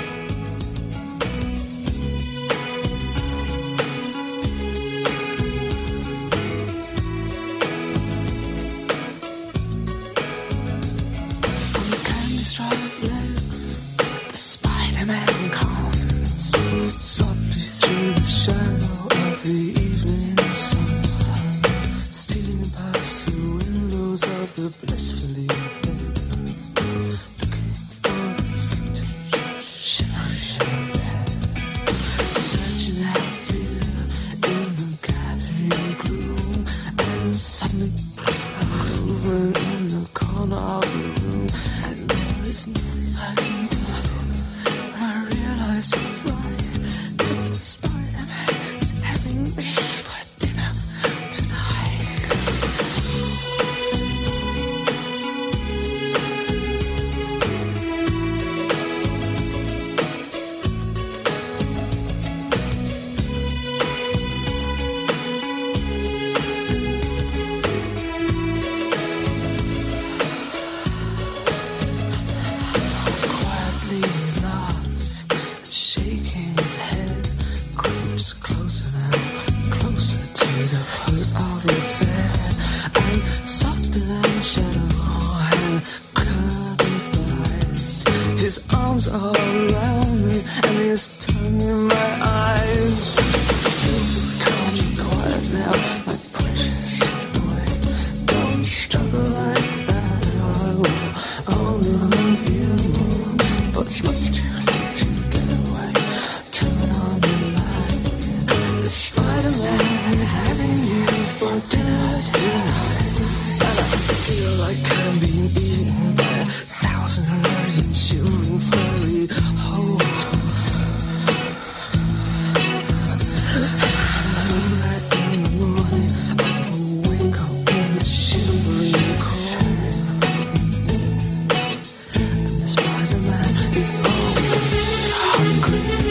all around me, and his tongue in my eyes. Still, calm and quiet now, my precious boy. Don't struggle like that, I will only love you. But it's much too late to get away. Turn on the light. The Spider-Man is having you for dinner tonight. And I feel like I'm being eaten by a thousand million shivering furry holes. And in the morning, I will wake up in the shivering cold. And the Spider-Man is always hungry.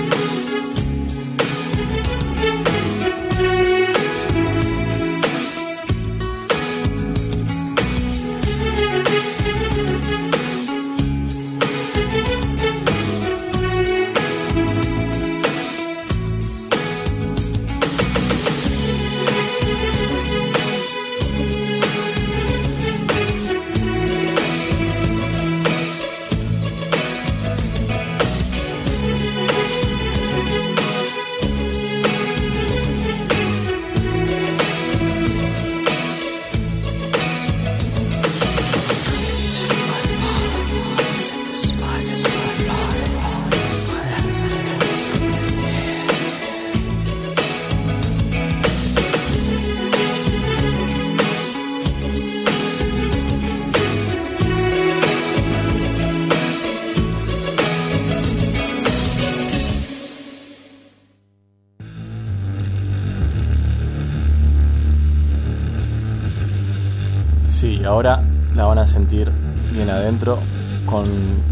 Sí, ahora la van a sentir bien adentro con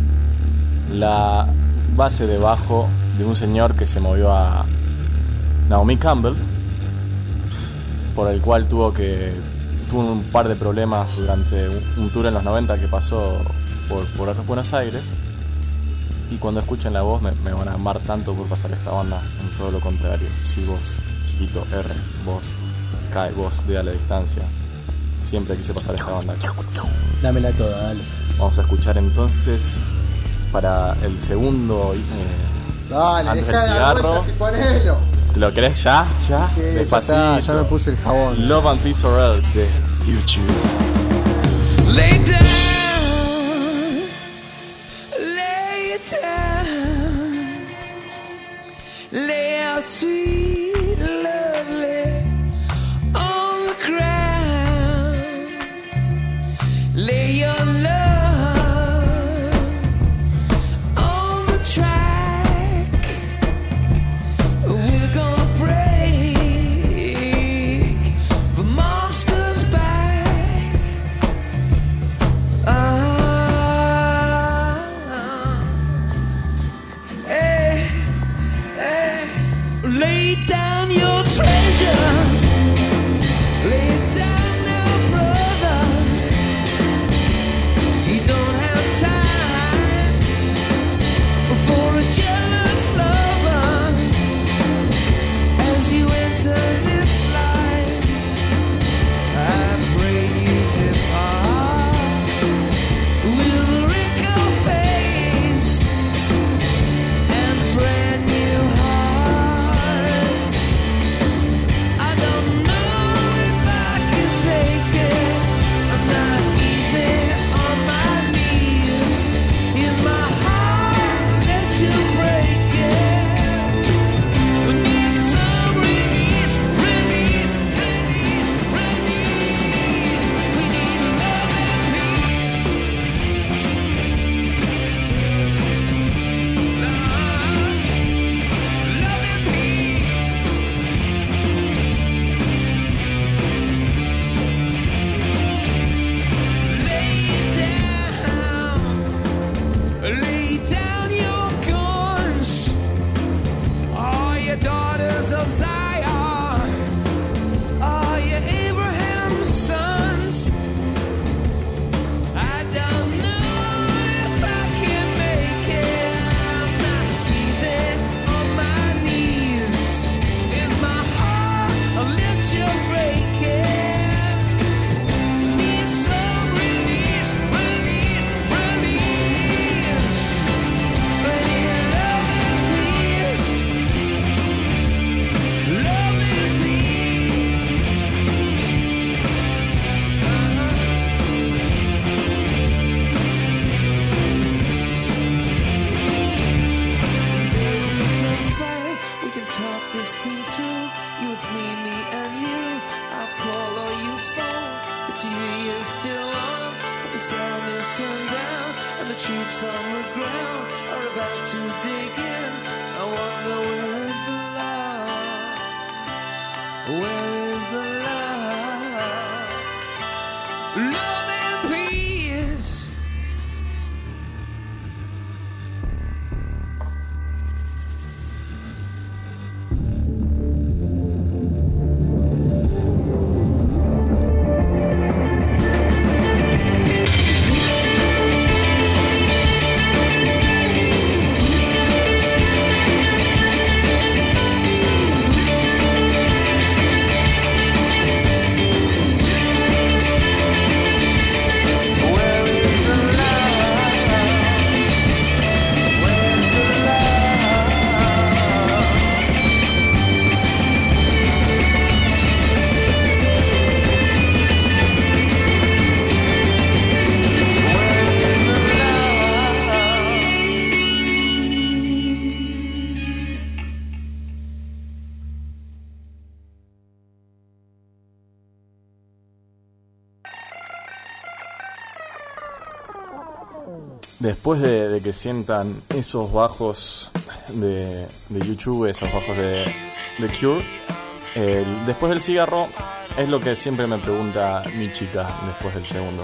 la base de bajo de un señor que se movió a Naomi Campbell, por el cual tuvo que tuvo un par de problemas durante un, un tour en los noventa que pasó por, por Buenos Aires. Y cuando escuchen la voz me, me van a amar tanto por pasar esta banda. En todo lo contrario, si vos, chiquito, R, vos, K, vos, D a la distancia. Siempre quise pasar esta banda. Dámela toda, dale. Vamos a escuchar entonces para el segundo eh, Dale, antes del dejá de dar cigarro. vueltas y ponelo. ¿Te lo querés ya? ¿Ya? Sí, ya Despacito. está, ya me puse el jabón. Love and Peace or Else de YouTube. Lay down, lay it down, lay out sweet, lovely on the ground. Lay your love on the track. We're gonna break the monster's back. Ah, hey, hey. Lay down your treasure. Lay it down now, brother. You don't have time for a jealous lover. As you enter this life, I pray you depart with a wrinkled face and brand new heart. to dig in. I wonder where's the love? Where is the love? Love and peace. Después de, de que sientan esos bajos de, de YouTube, esos bajos de, de Cure, el, después del cigarro es lo que siempre me pregunta mi chica después del segundo.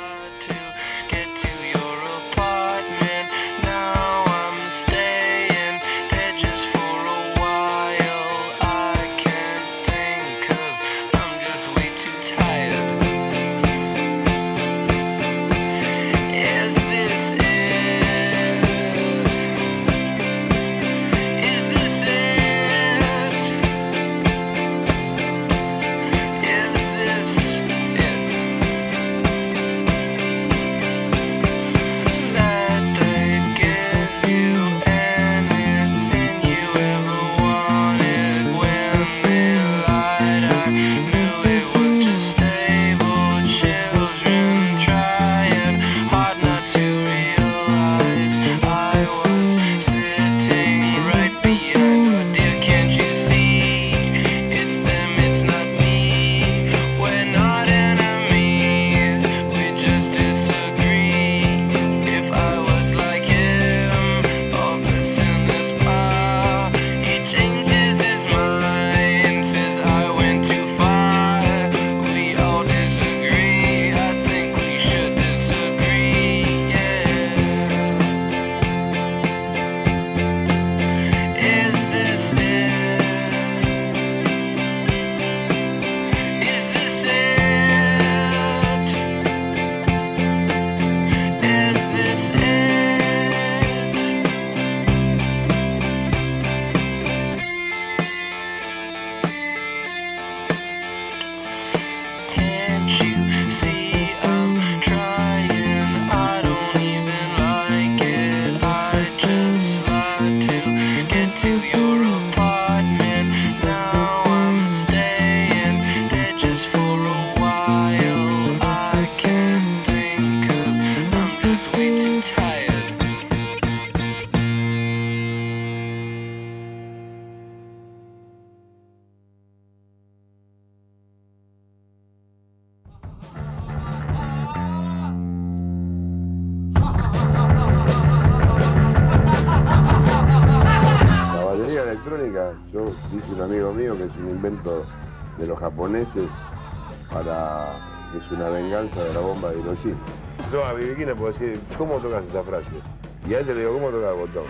Yo dice un amigo mío que es un invento de los japoneses para que es una venganza de la bomba de Hiroshima. Yo a Bibiquín le puedo decir, ¿cómo tocas esa frase? Y a él le digo, ¿cómo tocas el botón?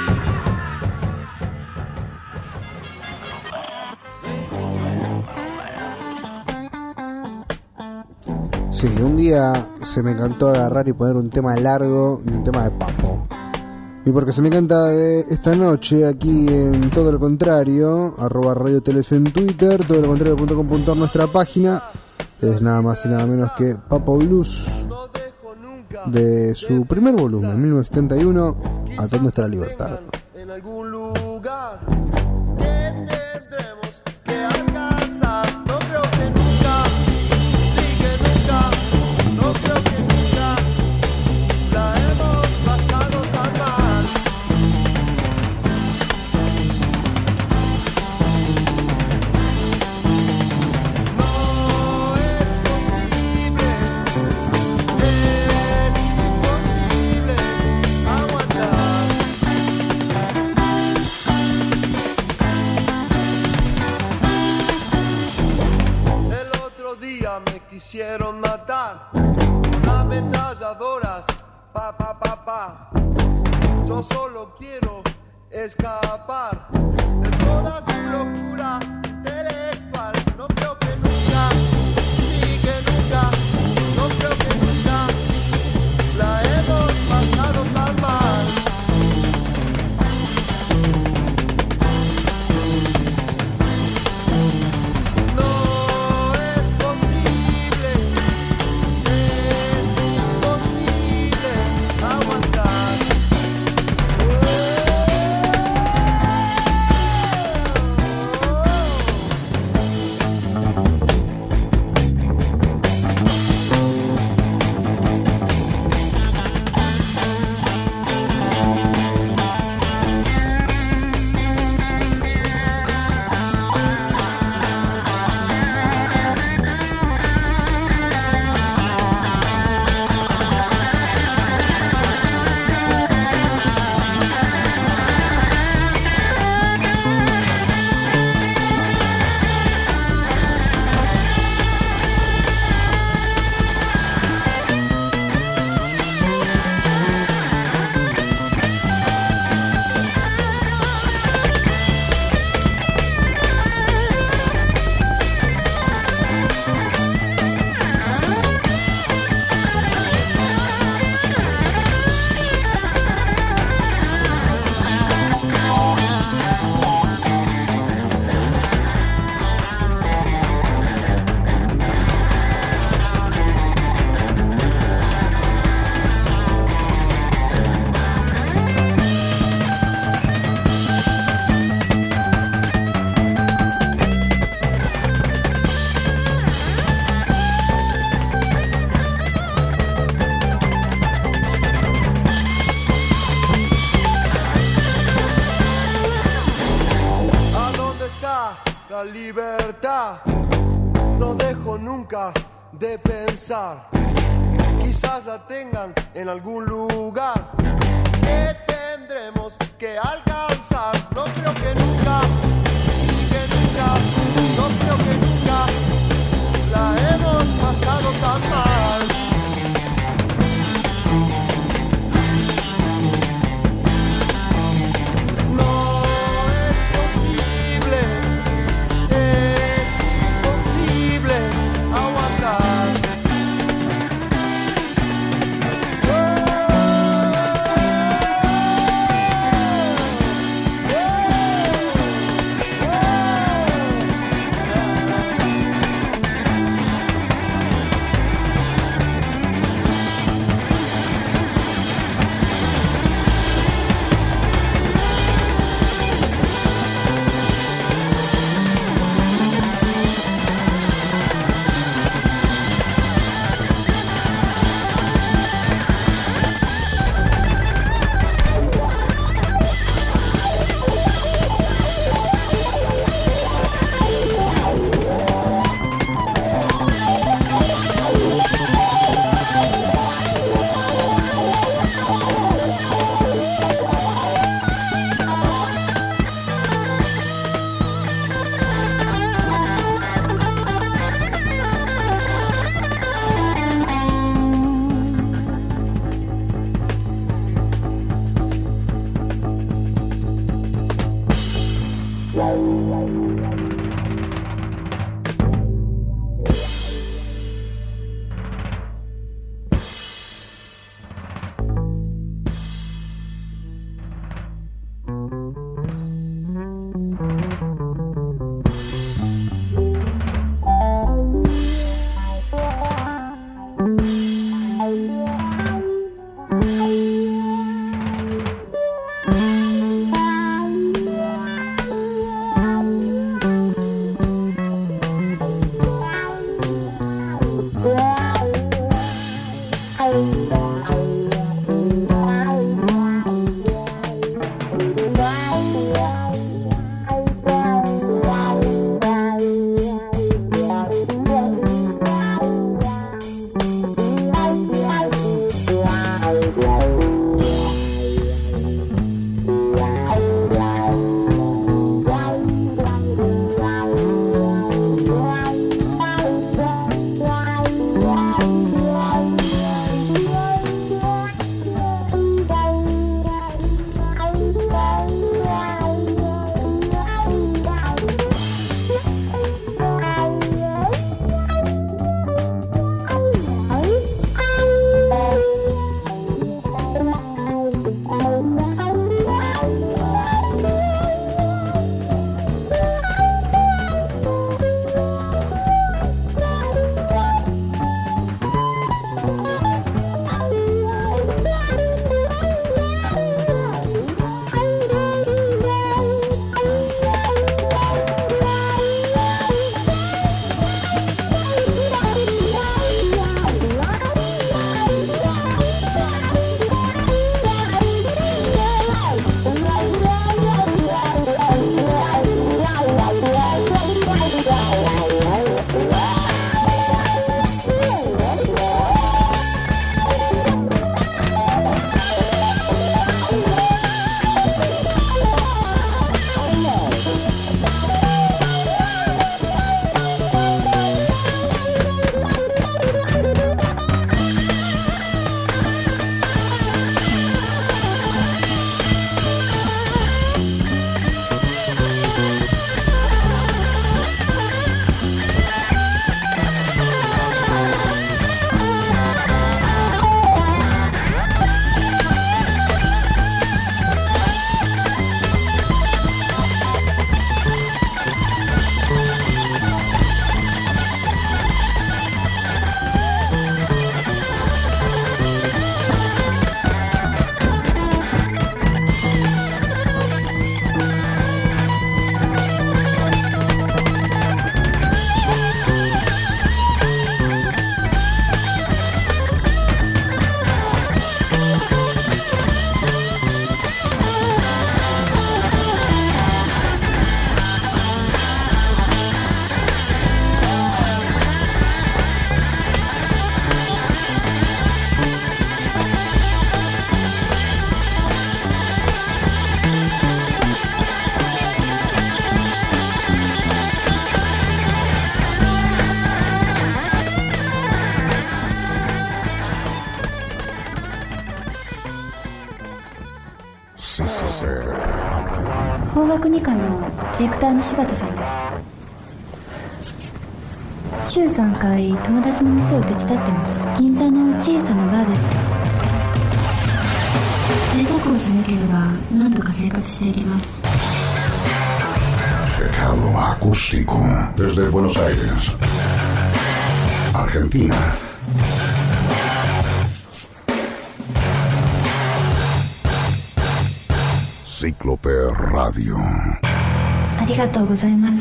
Sí, un día se me encantó agarrar y poner un tema largo y un tema de Papo. Y porque se me encanta de esta noche aquí en Todo lo Contrario, arroba Radio T L C en Twitter, todo lo contrario punto com punto ar nuestra página, es nada más y nada menos que Papo Blues, de su primer volumen, mil novecientos setenta y uno, Atando hasta la libertad. En algún lugar que tendremos que alcanzar. No creo que nunca, sí que nunca, no creo que nunca la hemos pasado tan mal. No es posible, es imposible aguantar. quisieron matar con ametralladoras, pa pa pa pa. Yo solo quiero escapar de toda su locura intelectual. No creo que nunca, sí que nunca, no creo que nunca la hemos pasado tan mal. No es posible, es imposible aguantar. La libertad, no dejo nunca de pensar. Quizás la tengan en algún lugar que tendremos que alcanzar. No creo que nunca, sí que nunca, no creo que nunca la hemos pasado tan mal. 邦楽二課のディレクターの柴田さんです。週さんかい友達の店を手伝ってます。銀座の小さなバーです。贅沢をしなければ何とか生活していけます。 Teclado acústico desde Buenos Aires, Argentina. Cíclope Radio. ありがとうございます。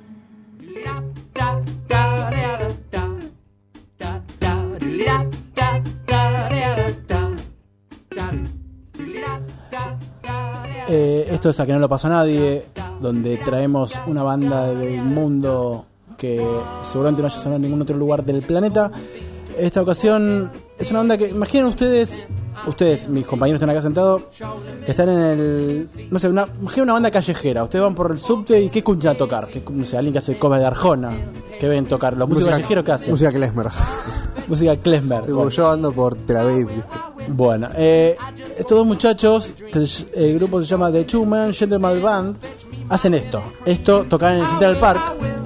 Eh, esto es A que no lo pasó a nadie, donde traemos una banda del mundo que seguramente no haya sonado en ningún otro lugar del planeta. Esta ocasión es una banda que, imaginen ustedes, ustedes, mis compañeros están acá sentados, están en el, no sé, una, imaginen una banda callejera. Ustedes van por el subte y ¿qué escuchan tocar? ¿Qué, no sé, alguien que hace cover de Arjona? ¿Qué ven tocar? ¿Los músicos callejeros qué hacen? Música klezmer. Música klezmer. Sí, bueno. Yo ando por Tel Aviv, ¿viste? Bueno, eh, estos dos muchachos, que el grupo se llama The Two Man Gentleman Band, hacen esto. Esto tocan en el Central Park.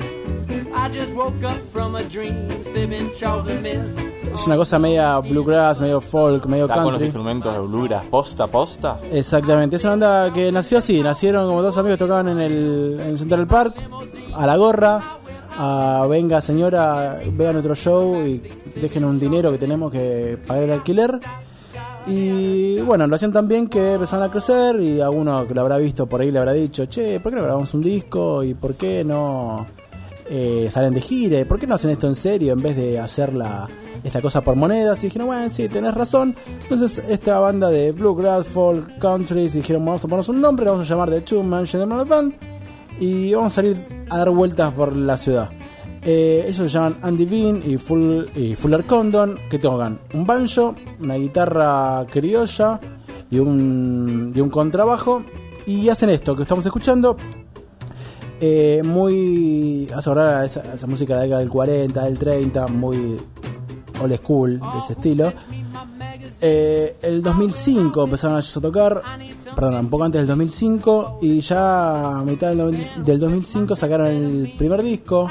Es una cosa media bluegrass, medio folk, medio ¿Está country. con los instrumentos de bluegrass posta posta? Exactamente, es una banda que nació así. Nacieron como dos amigos que tocaban en el, en el Central Park, a la gorra, a venga señora, vean otro show y dejen un dinero que tenemos que pagar el alquiler. Y bueno, lo hacían tan bien que empezaron a crecer y a uno que lo habrá visto por ahí le habrá dicho, che, ¿por qué no grabamos un disco? ¿Y por qué no eh, salen de gira? ¿Por qué no hacen esto en serio en vez de hacer la, esta cosa por monedas? Y dijeron, bueno, sí, tenés razón. Entonces esta banda de bluegrass, folk, country, dijeron, vamos a ponernos un nombre, la vamos a llamar The Two Man Gentleman Band y vamos a salir a dar vueltas por la ciudad. Eh, ellos se llaman Andy Bean y, Full, y Fuller Condon, que tocan un banjo, una guitarra criolla y un, y un contrabajo, y hacen esto que estamos escuchando, eh, muy hace acordar a esa, a esa música de la década del cuarenta, del treinta, muy old school, de ese estilo. Eh, el dos mil cinco empezaron ellos a tocar, perdón, un poco antes del dos mil cinco, y ya a mitad del, del dos mil cinco sacaron el primer disco,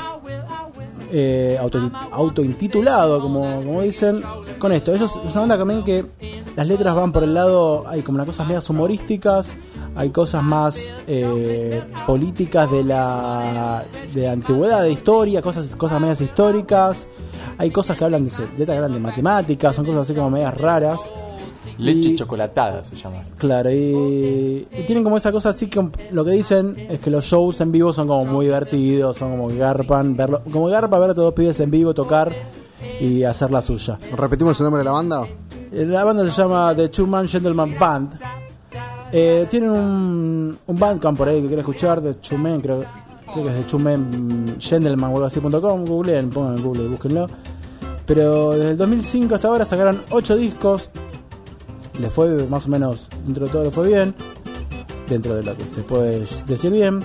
eh, auto, autointitulado, como, como dicen, con esto. Ellos es una banda también que las letras van por el lado, hay como unas cosas medias humorísticas, hay cosas más eh, políticas de la, de la antigüedad, de historia, cosas, cosas medias históricas. Hay cosas que hablan de letras que hablan de matemáticas, son cosas así como medias raras. Leche y, chocolatada se llama. Claro, y, y tienen como esa cosa así que lo que dicen es que los shows en vivo son como muy divertidos, son como que garpan, verlo, como garpa ver a todos los pibes en vivo tocar y hacer la suya. ¿Repetimos el nombre de la banda? La banda se llama The Two Man Gentleman Band. Eh, tienen un, un bandcamp por ahí que quiero escuchar, de Two Man, creo, creo que es de Two Man Gentleman o algo así punto com. Googleen, pongan en Google y búsquenlo. Pero desde el dos mil cinco hasta ahora sacaron ocho discos. Les fue más o menos, dentro de todo le fue bien, dentro de lo que se puede decir bien.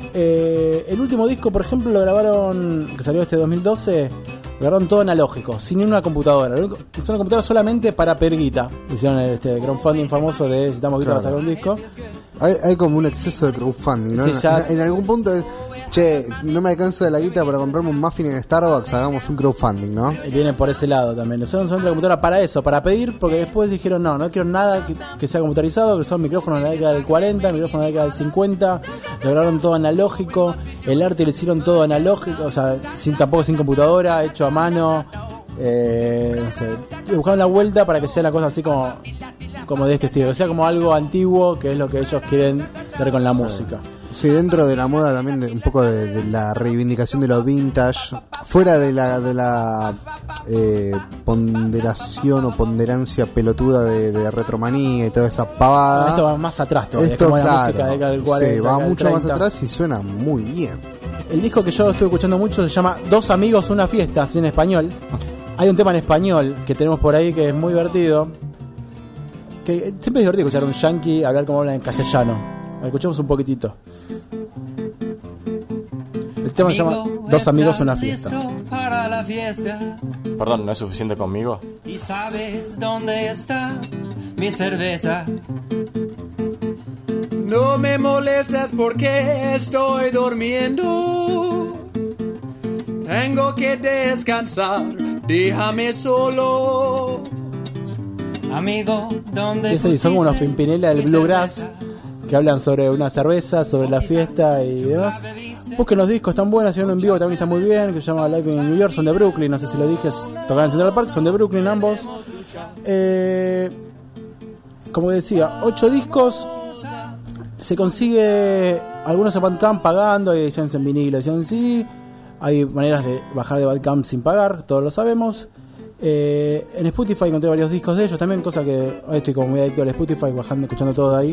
Eh, el último disco, por ejemplo, lo grabaron, que salió este dos mil doce, lo grabaron todo analógico, sin una computadora. Usaron una computadora solamente para pedir guita. Hicieron este crowdfunding famoso de necesitamos guita, claro, para sacar un disco. Hay, hay como un exceso de crowdfunding, ¿no? Sí, ya... en, en algún punto es, che, no me alcanza de la guita para comprarme un muffin en Starbucks, hagamos un crowdfunding, ¿no? Viene por ese lado también. Usaron solamente la computadora para eso, para pedir, porque después dijeron, no, no quiero nada que, que sea computarizado, que son micrófonos de la década del cuarenta, micrófonos de la década del cincuenta, lo grabaron todo analógico, el arte lo hicieron todo analógico, o sea, sin tampoco sin computadora, hecho a mano. Eh, no sé, buscaron la vuelta para que sea una cosa así como como de este estilo, que sea como algo antiguo, que es lo que ellos quieren ver con la música. Sí, dentro de la moda también de, un poco de, de la reivindicación de lo vintage, fuera de la de la eh, ponderación o ponderancia pelotuda de, de retromanía y toda esa pavada. Esto va más atrás todavía, Esto, es como claro, la música de del cuarenta, sí, va mucho treinta. Más atrás y suena muy bien. El disco que yo estoy escuchando mucho se llama Dos amigos, una fiesta, así en español. Hay un tema en español que tenemos por ahí que es muy divertido. Que siempre es divertido escuchar a un yankee hablar como habla en castellano. Escuchemos un poquitito. El tema se llama Dos amigos, una fiesta. Para la fiesta. Perdón, ¿no es suficiente conmigo? ¿Y sabes dónde está mi cerveza? No me molestas porque estoy durmiendo. Tengo que descansar, déjame solo. Amigo, ¿dónde Ese son como unos Pimpinela del Bluegrass que hablan sobre una cerveza, sobre la fiesta y demás. Busquen los discos, están buenos, hicieron en vivo, también está muy bien, que se llama Live in New York, son de Brooklyn, no sé si lo dije, tocan en Central Park, son de Brooklyn ambos. Eh, como decía, ocho discos, se consigue, algunos en Bandcamp pagando, hay ediciones en vinilo, ediciones en C D, hay maneras de bajar de Bandcamp sin pagar, todos lo sabemos. Eh, en Spotify encontré varios discos de ellos también, cosa que hoy estoy como muy adicto al Spotify, bajando, escuchando todo ahí.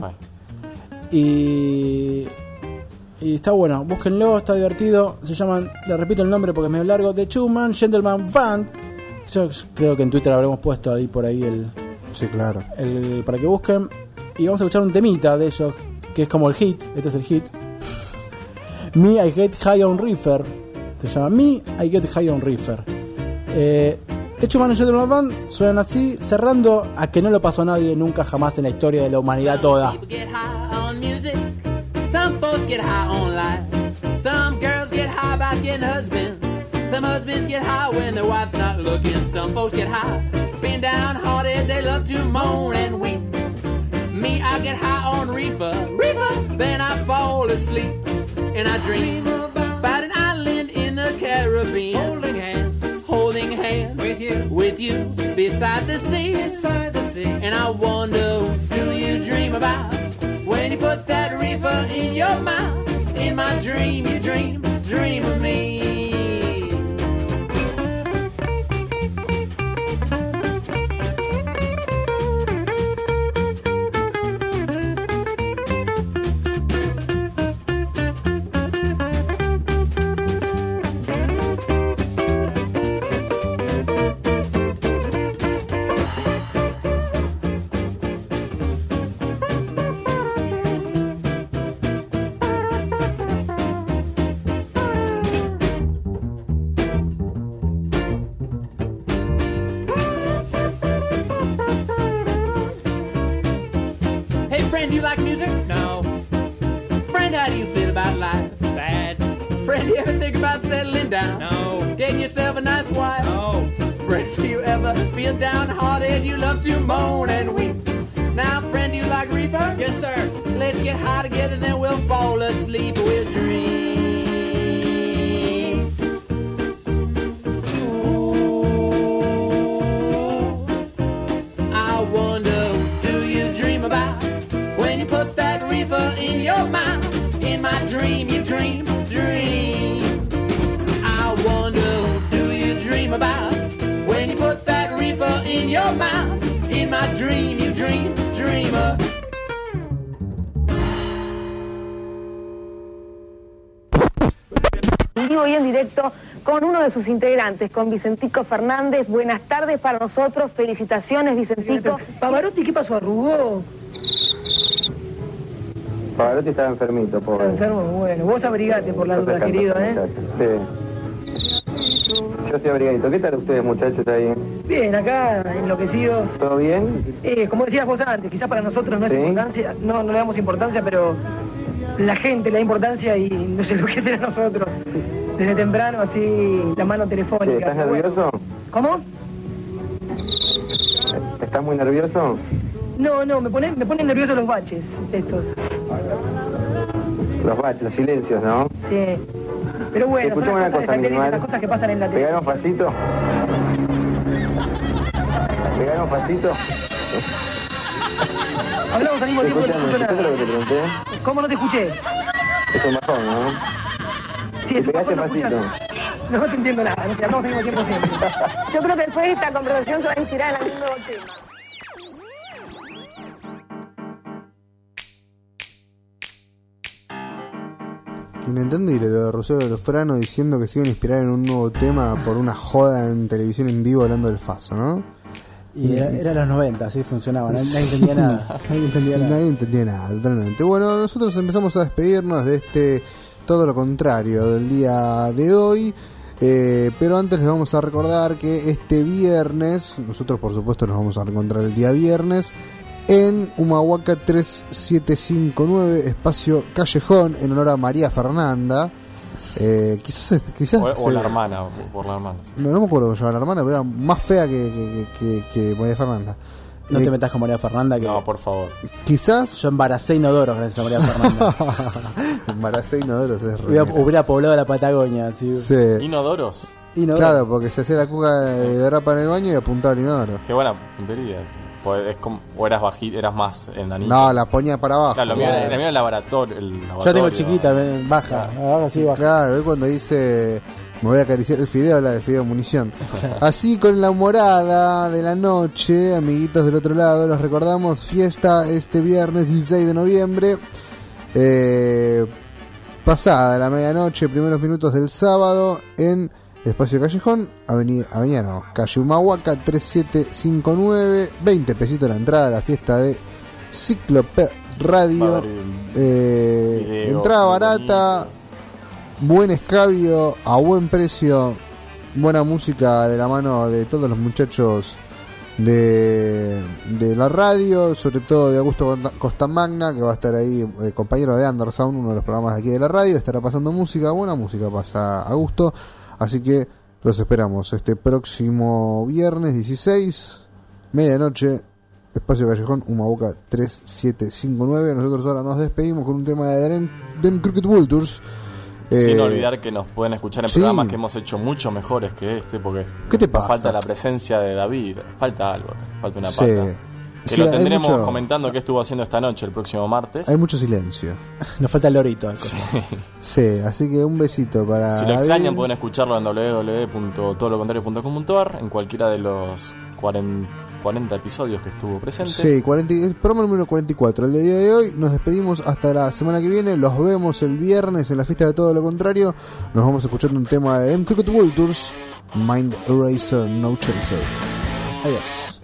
Y, y está bueno, búsquenlo, está divertido. Se llaman, le repito el nombre porque es medio largo, The Two Man Gentleman Band. Yo creo que en Twitter habremos puesto ahí por ahí el, sí, claro, el, para que busquen. Y vamos a escuchar un temita de ellos que es como el hit. Este es el hit. Me I Get High on Reefer. Se llama Me I Get High on Reefer. Eh, The Two Man Gentleman Band suenan así, cerrando a que no lo pasó a nadie nunca jamás en la historia de la humanidad toda. Music. Some folks get high on life. Some girls get high by getting husbands. Some husbands get high when their wife's not looking. Some folks get high being downhearted. They love to moan and weep. Me, I get high on reefer, reefer. Then I fall asleep and I dream about an island in the Caribbean, holding hands, holding hands with you, with you beside the sea, beside the sea. And I wonder, do you dream about? When you put that reefer in your mouth, in my dream you dream, dream of me. Friend, do you like music? No. Friend, how do you feel about life? Bad. Friend, do you ever think about settling down? No. Getting yourself a nice wife? No. Friend, do you ever feel downhearted? You love to moan and weep. Now, friend, do you like reefer? Yes, sir. Let's get high together, then we'll fall asleep. We'll dream. In your mind, in my dream, you dream, dream. I wonder, do you dream about when you put that reefer in your mouth? In my dream, you dream, dreamer. En vivo y en directo con uno de sus integrantes, con Vicentico Fernández. Buenas tardes para nosotros, felicitaciones, Vicentico. Pavarotti, ¿qué pasó? ¿Arrugó? Pavarotti estaba enfermito, pobre. Está enfermo, bueno. Vos abrigate por la duda, querido, ¿eh? Sí. Yo estoy abrigadito. ¿Qué tal ustedes, muchachos, ahí? Bien, acá, enloquecidos. ¿Todo bien? Eh, como decías vos antes, quizás para nosotros no es ¿Sí? importancia, no, no le damos importancia, pero la gente le da importancia y nos enloquece a nosotros. Desde temprano, así, la mano telefónica. Sí, ¿estás nervioso? ¿Cómo? ¿Estás muy nervioso? No, no, me ponen me ponen nerviosos los baches, estos. Los baches, los silencios, ¿no? Sí. Pero bueno, sí, son las una cosas cosa, de satélite, animal. esas cosas que pasan en la ¿Pegar televisión. un pasito? ¿Pegar un pasito? Hablamos al mismo tiempo y no escucho ¿Escuchaste nada. lo que te pregunté? ¿Cómo no te escuché? Es un bajón, ¿no? Sí, es un ¿Pegaste bajón no pasito? escuchar. No te entiendo nada, no sé, hablamos al mismo tiempo siempre. Yo creo que después de esta conversación se va a inspirar en algún nuevo tema. Inentendible lo de Rocío Lofrano diciendo que se iban a inspirar en un nuevo tema por una joda en televisión en vivo hablando del Faso, ¿no? Y era, era los noventa, así funcionaba, nadie, nadie entendía nada. Nadie entendía nada. Nadie entendía nada, totalmente. Bueno, nosotros empezamos a despedirnos de este todo lo contrario del día de hoy. Eh, pero antes les vamos a recordar que este viernes, nosotros por supuesto nos vamos a reencontrar el día viernes, en Humahuaca tres siete cinco nueve, espacio Callejón, en honor a María Fernanda. Eh, quizás quizás o, o se- la hermana, por la hermana. no, no me acuerdo cómo se llama la hermana, pero era más fea que, que, que, que María Fernanda. No Eh, te metas con María Fernanda, que No, por favor. Quizás yo embaracé inodoros gracias a María Fernanda. embaracé inodoros es re hubiera, mira. hubiera poblado la Patagonia. Así. Sí. Inodoros. Inodoros. Claro, porque se hacía la cuca de, de rapa en el baño y apuntaba al inodoro. Qué buena puntería. Pues es como, o eras bajito, eras más enanito. No, la ponía para abajo. Claro, lo mío, Claro. era- lo mío era el laboratorio. El Yo tengo laboratorio. chiquita, ven, baja. Ahora sí baja. Claro, él cuando dice me voy a acariciar el fideo, la del fideo munición. Así con la morada de la noche, amiguitos del otro lado, los recordamos, fiesta este viernes dieciséis de noviembre, eh, pasada la medianoche, primeros minutos del sábado, en Espacio Callejón, avenida, avenida no, calle Humahuaca tres siete cinco nueve, veinte pesitos la entrada a la fiesta de Cíclope Radio, Va a haber eh, videos, entrada muy barata, buen escabio, a buen precio, buena música de la mano de todos los muchachos de, de la radio, sobre todo de Augusto Costamagna, que va a estar ahí, eh, compañero de Undersound, uno de los programas de aquí de la radio, estará pasando música, buena música pasa a gusto, así que los esperamos este próximo viernes dieciséis, medianoche, Espacio Callejón, Humahuaca tres siete cinco nueve. Nosotros ahora nos despedimos con un tema de Dem, Dem Crooked Vultures. Sin Eh, olvidar que nos pueden escuchar en sí. programas que hemos hecho mucho mejores que este, porque ¿Qué te nos pasa? falta la presencia de David, falta algo, acá, falta una Sí. pata. Que Sí, lo hay tendremos mucho- comentando qué estuvo haciendo esta noche, el próximo martes. Hay mucho silencio. Nos falta el lorito. acá. Sí, así que un besito para Si lo David. extrañan pueden escucharlo en w w w punto todo lo contrario punto com punto a r, en cualquiera de los cuarenta, cuarenta episodios que estuvo presente. Sí, cuarenta, y- el programa número cuarenta y cuatro, el de día de hoy. Nos despedimos hasta la semana que viene. Los vemos el viernes en la fiesta de Todo lo Contrario. Nos vamos escuchando un tema de M. Crooked Vultures, Mind Eraser, No Chaser. Adiós.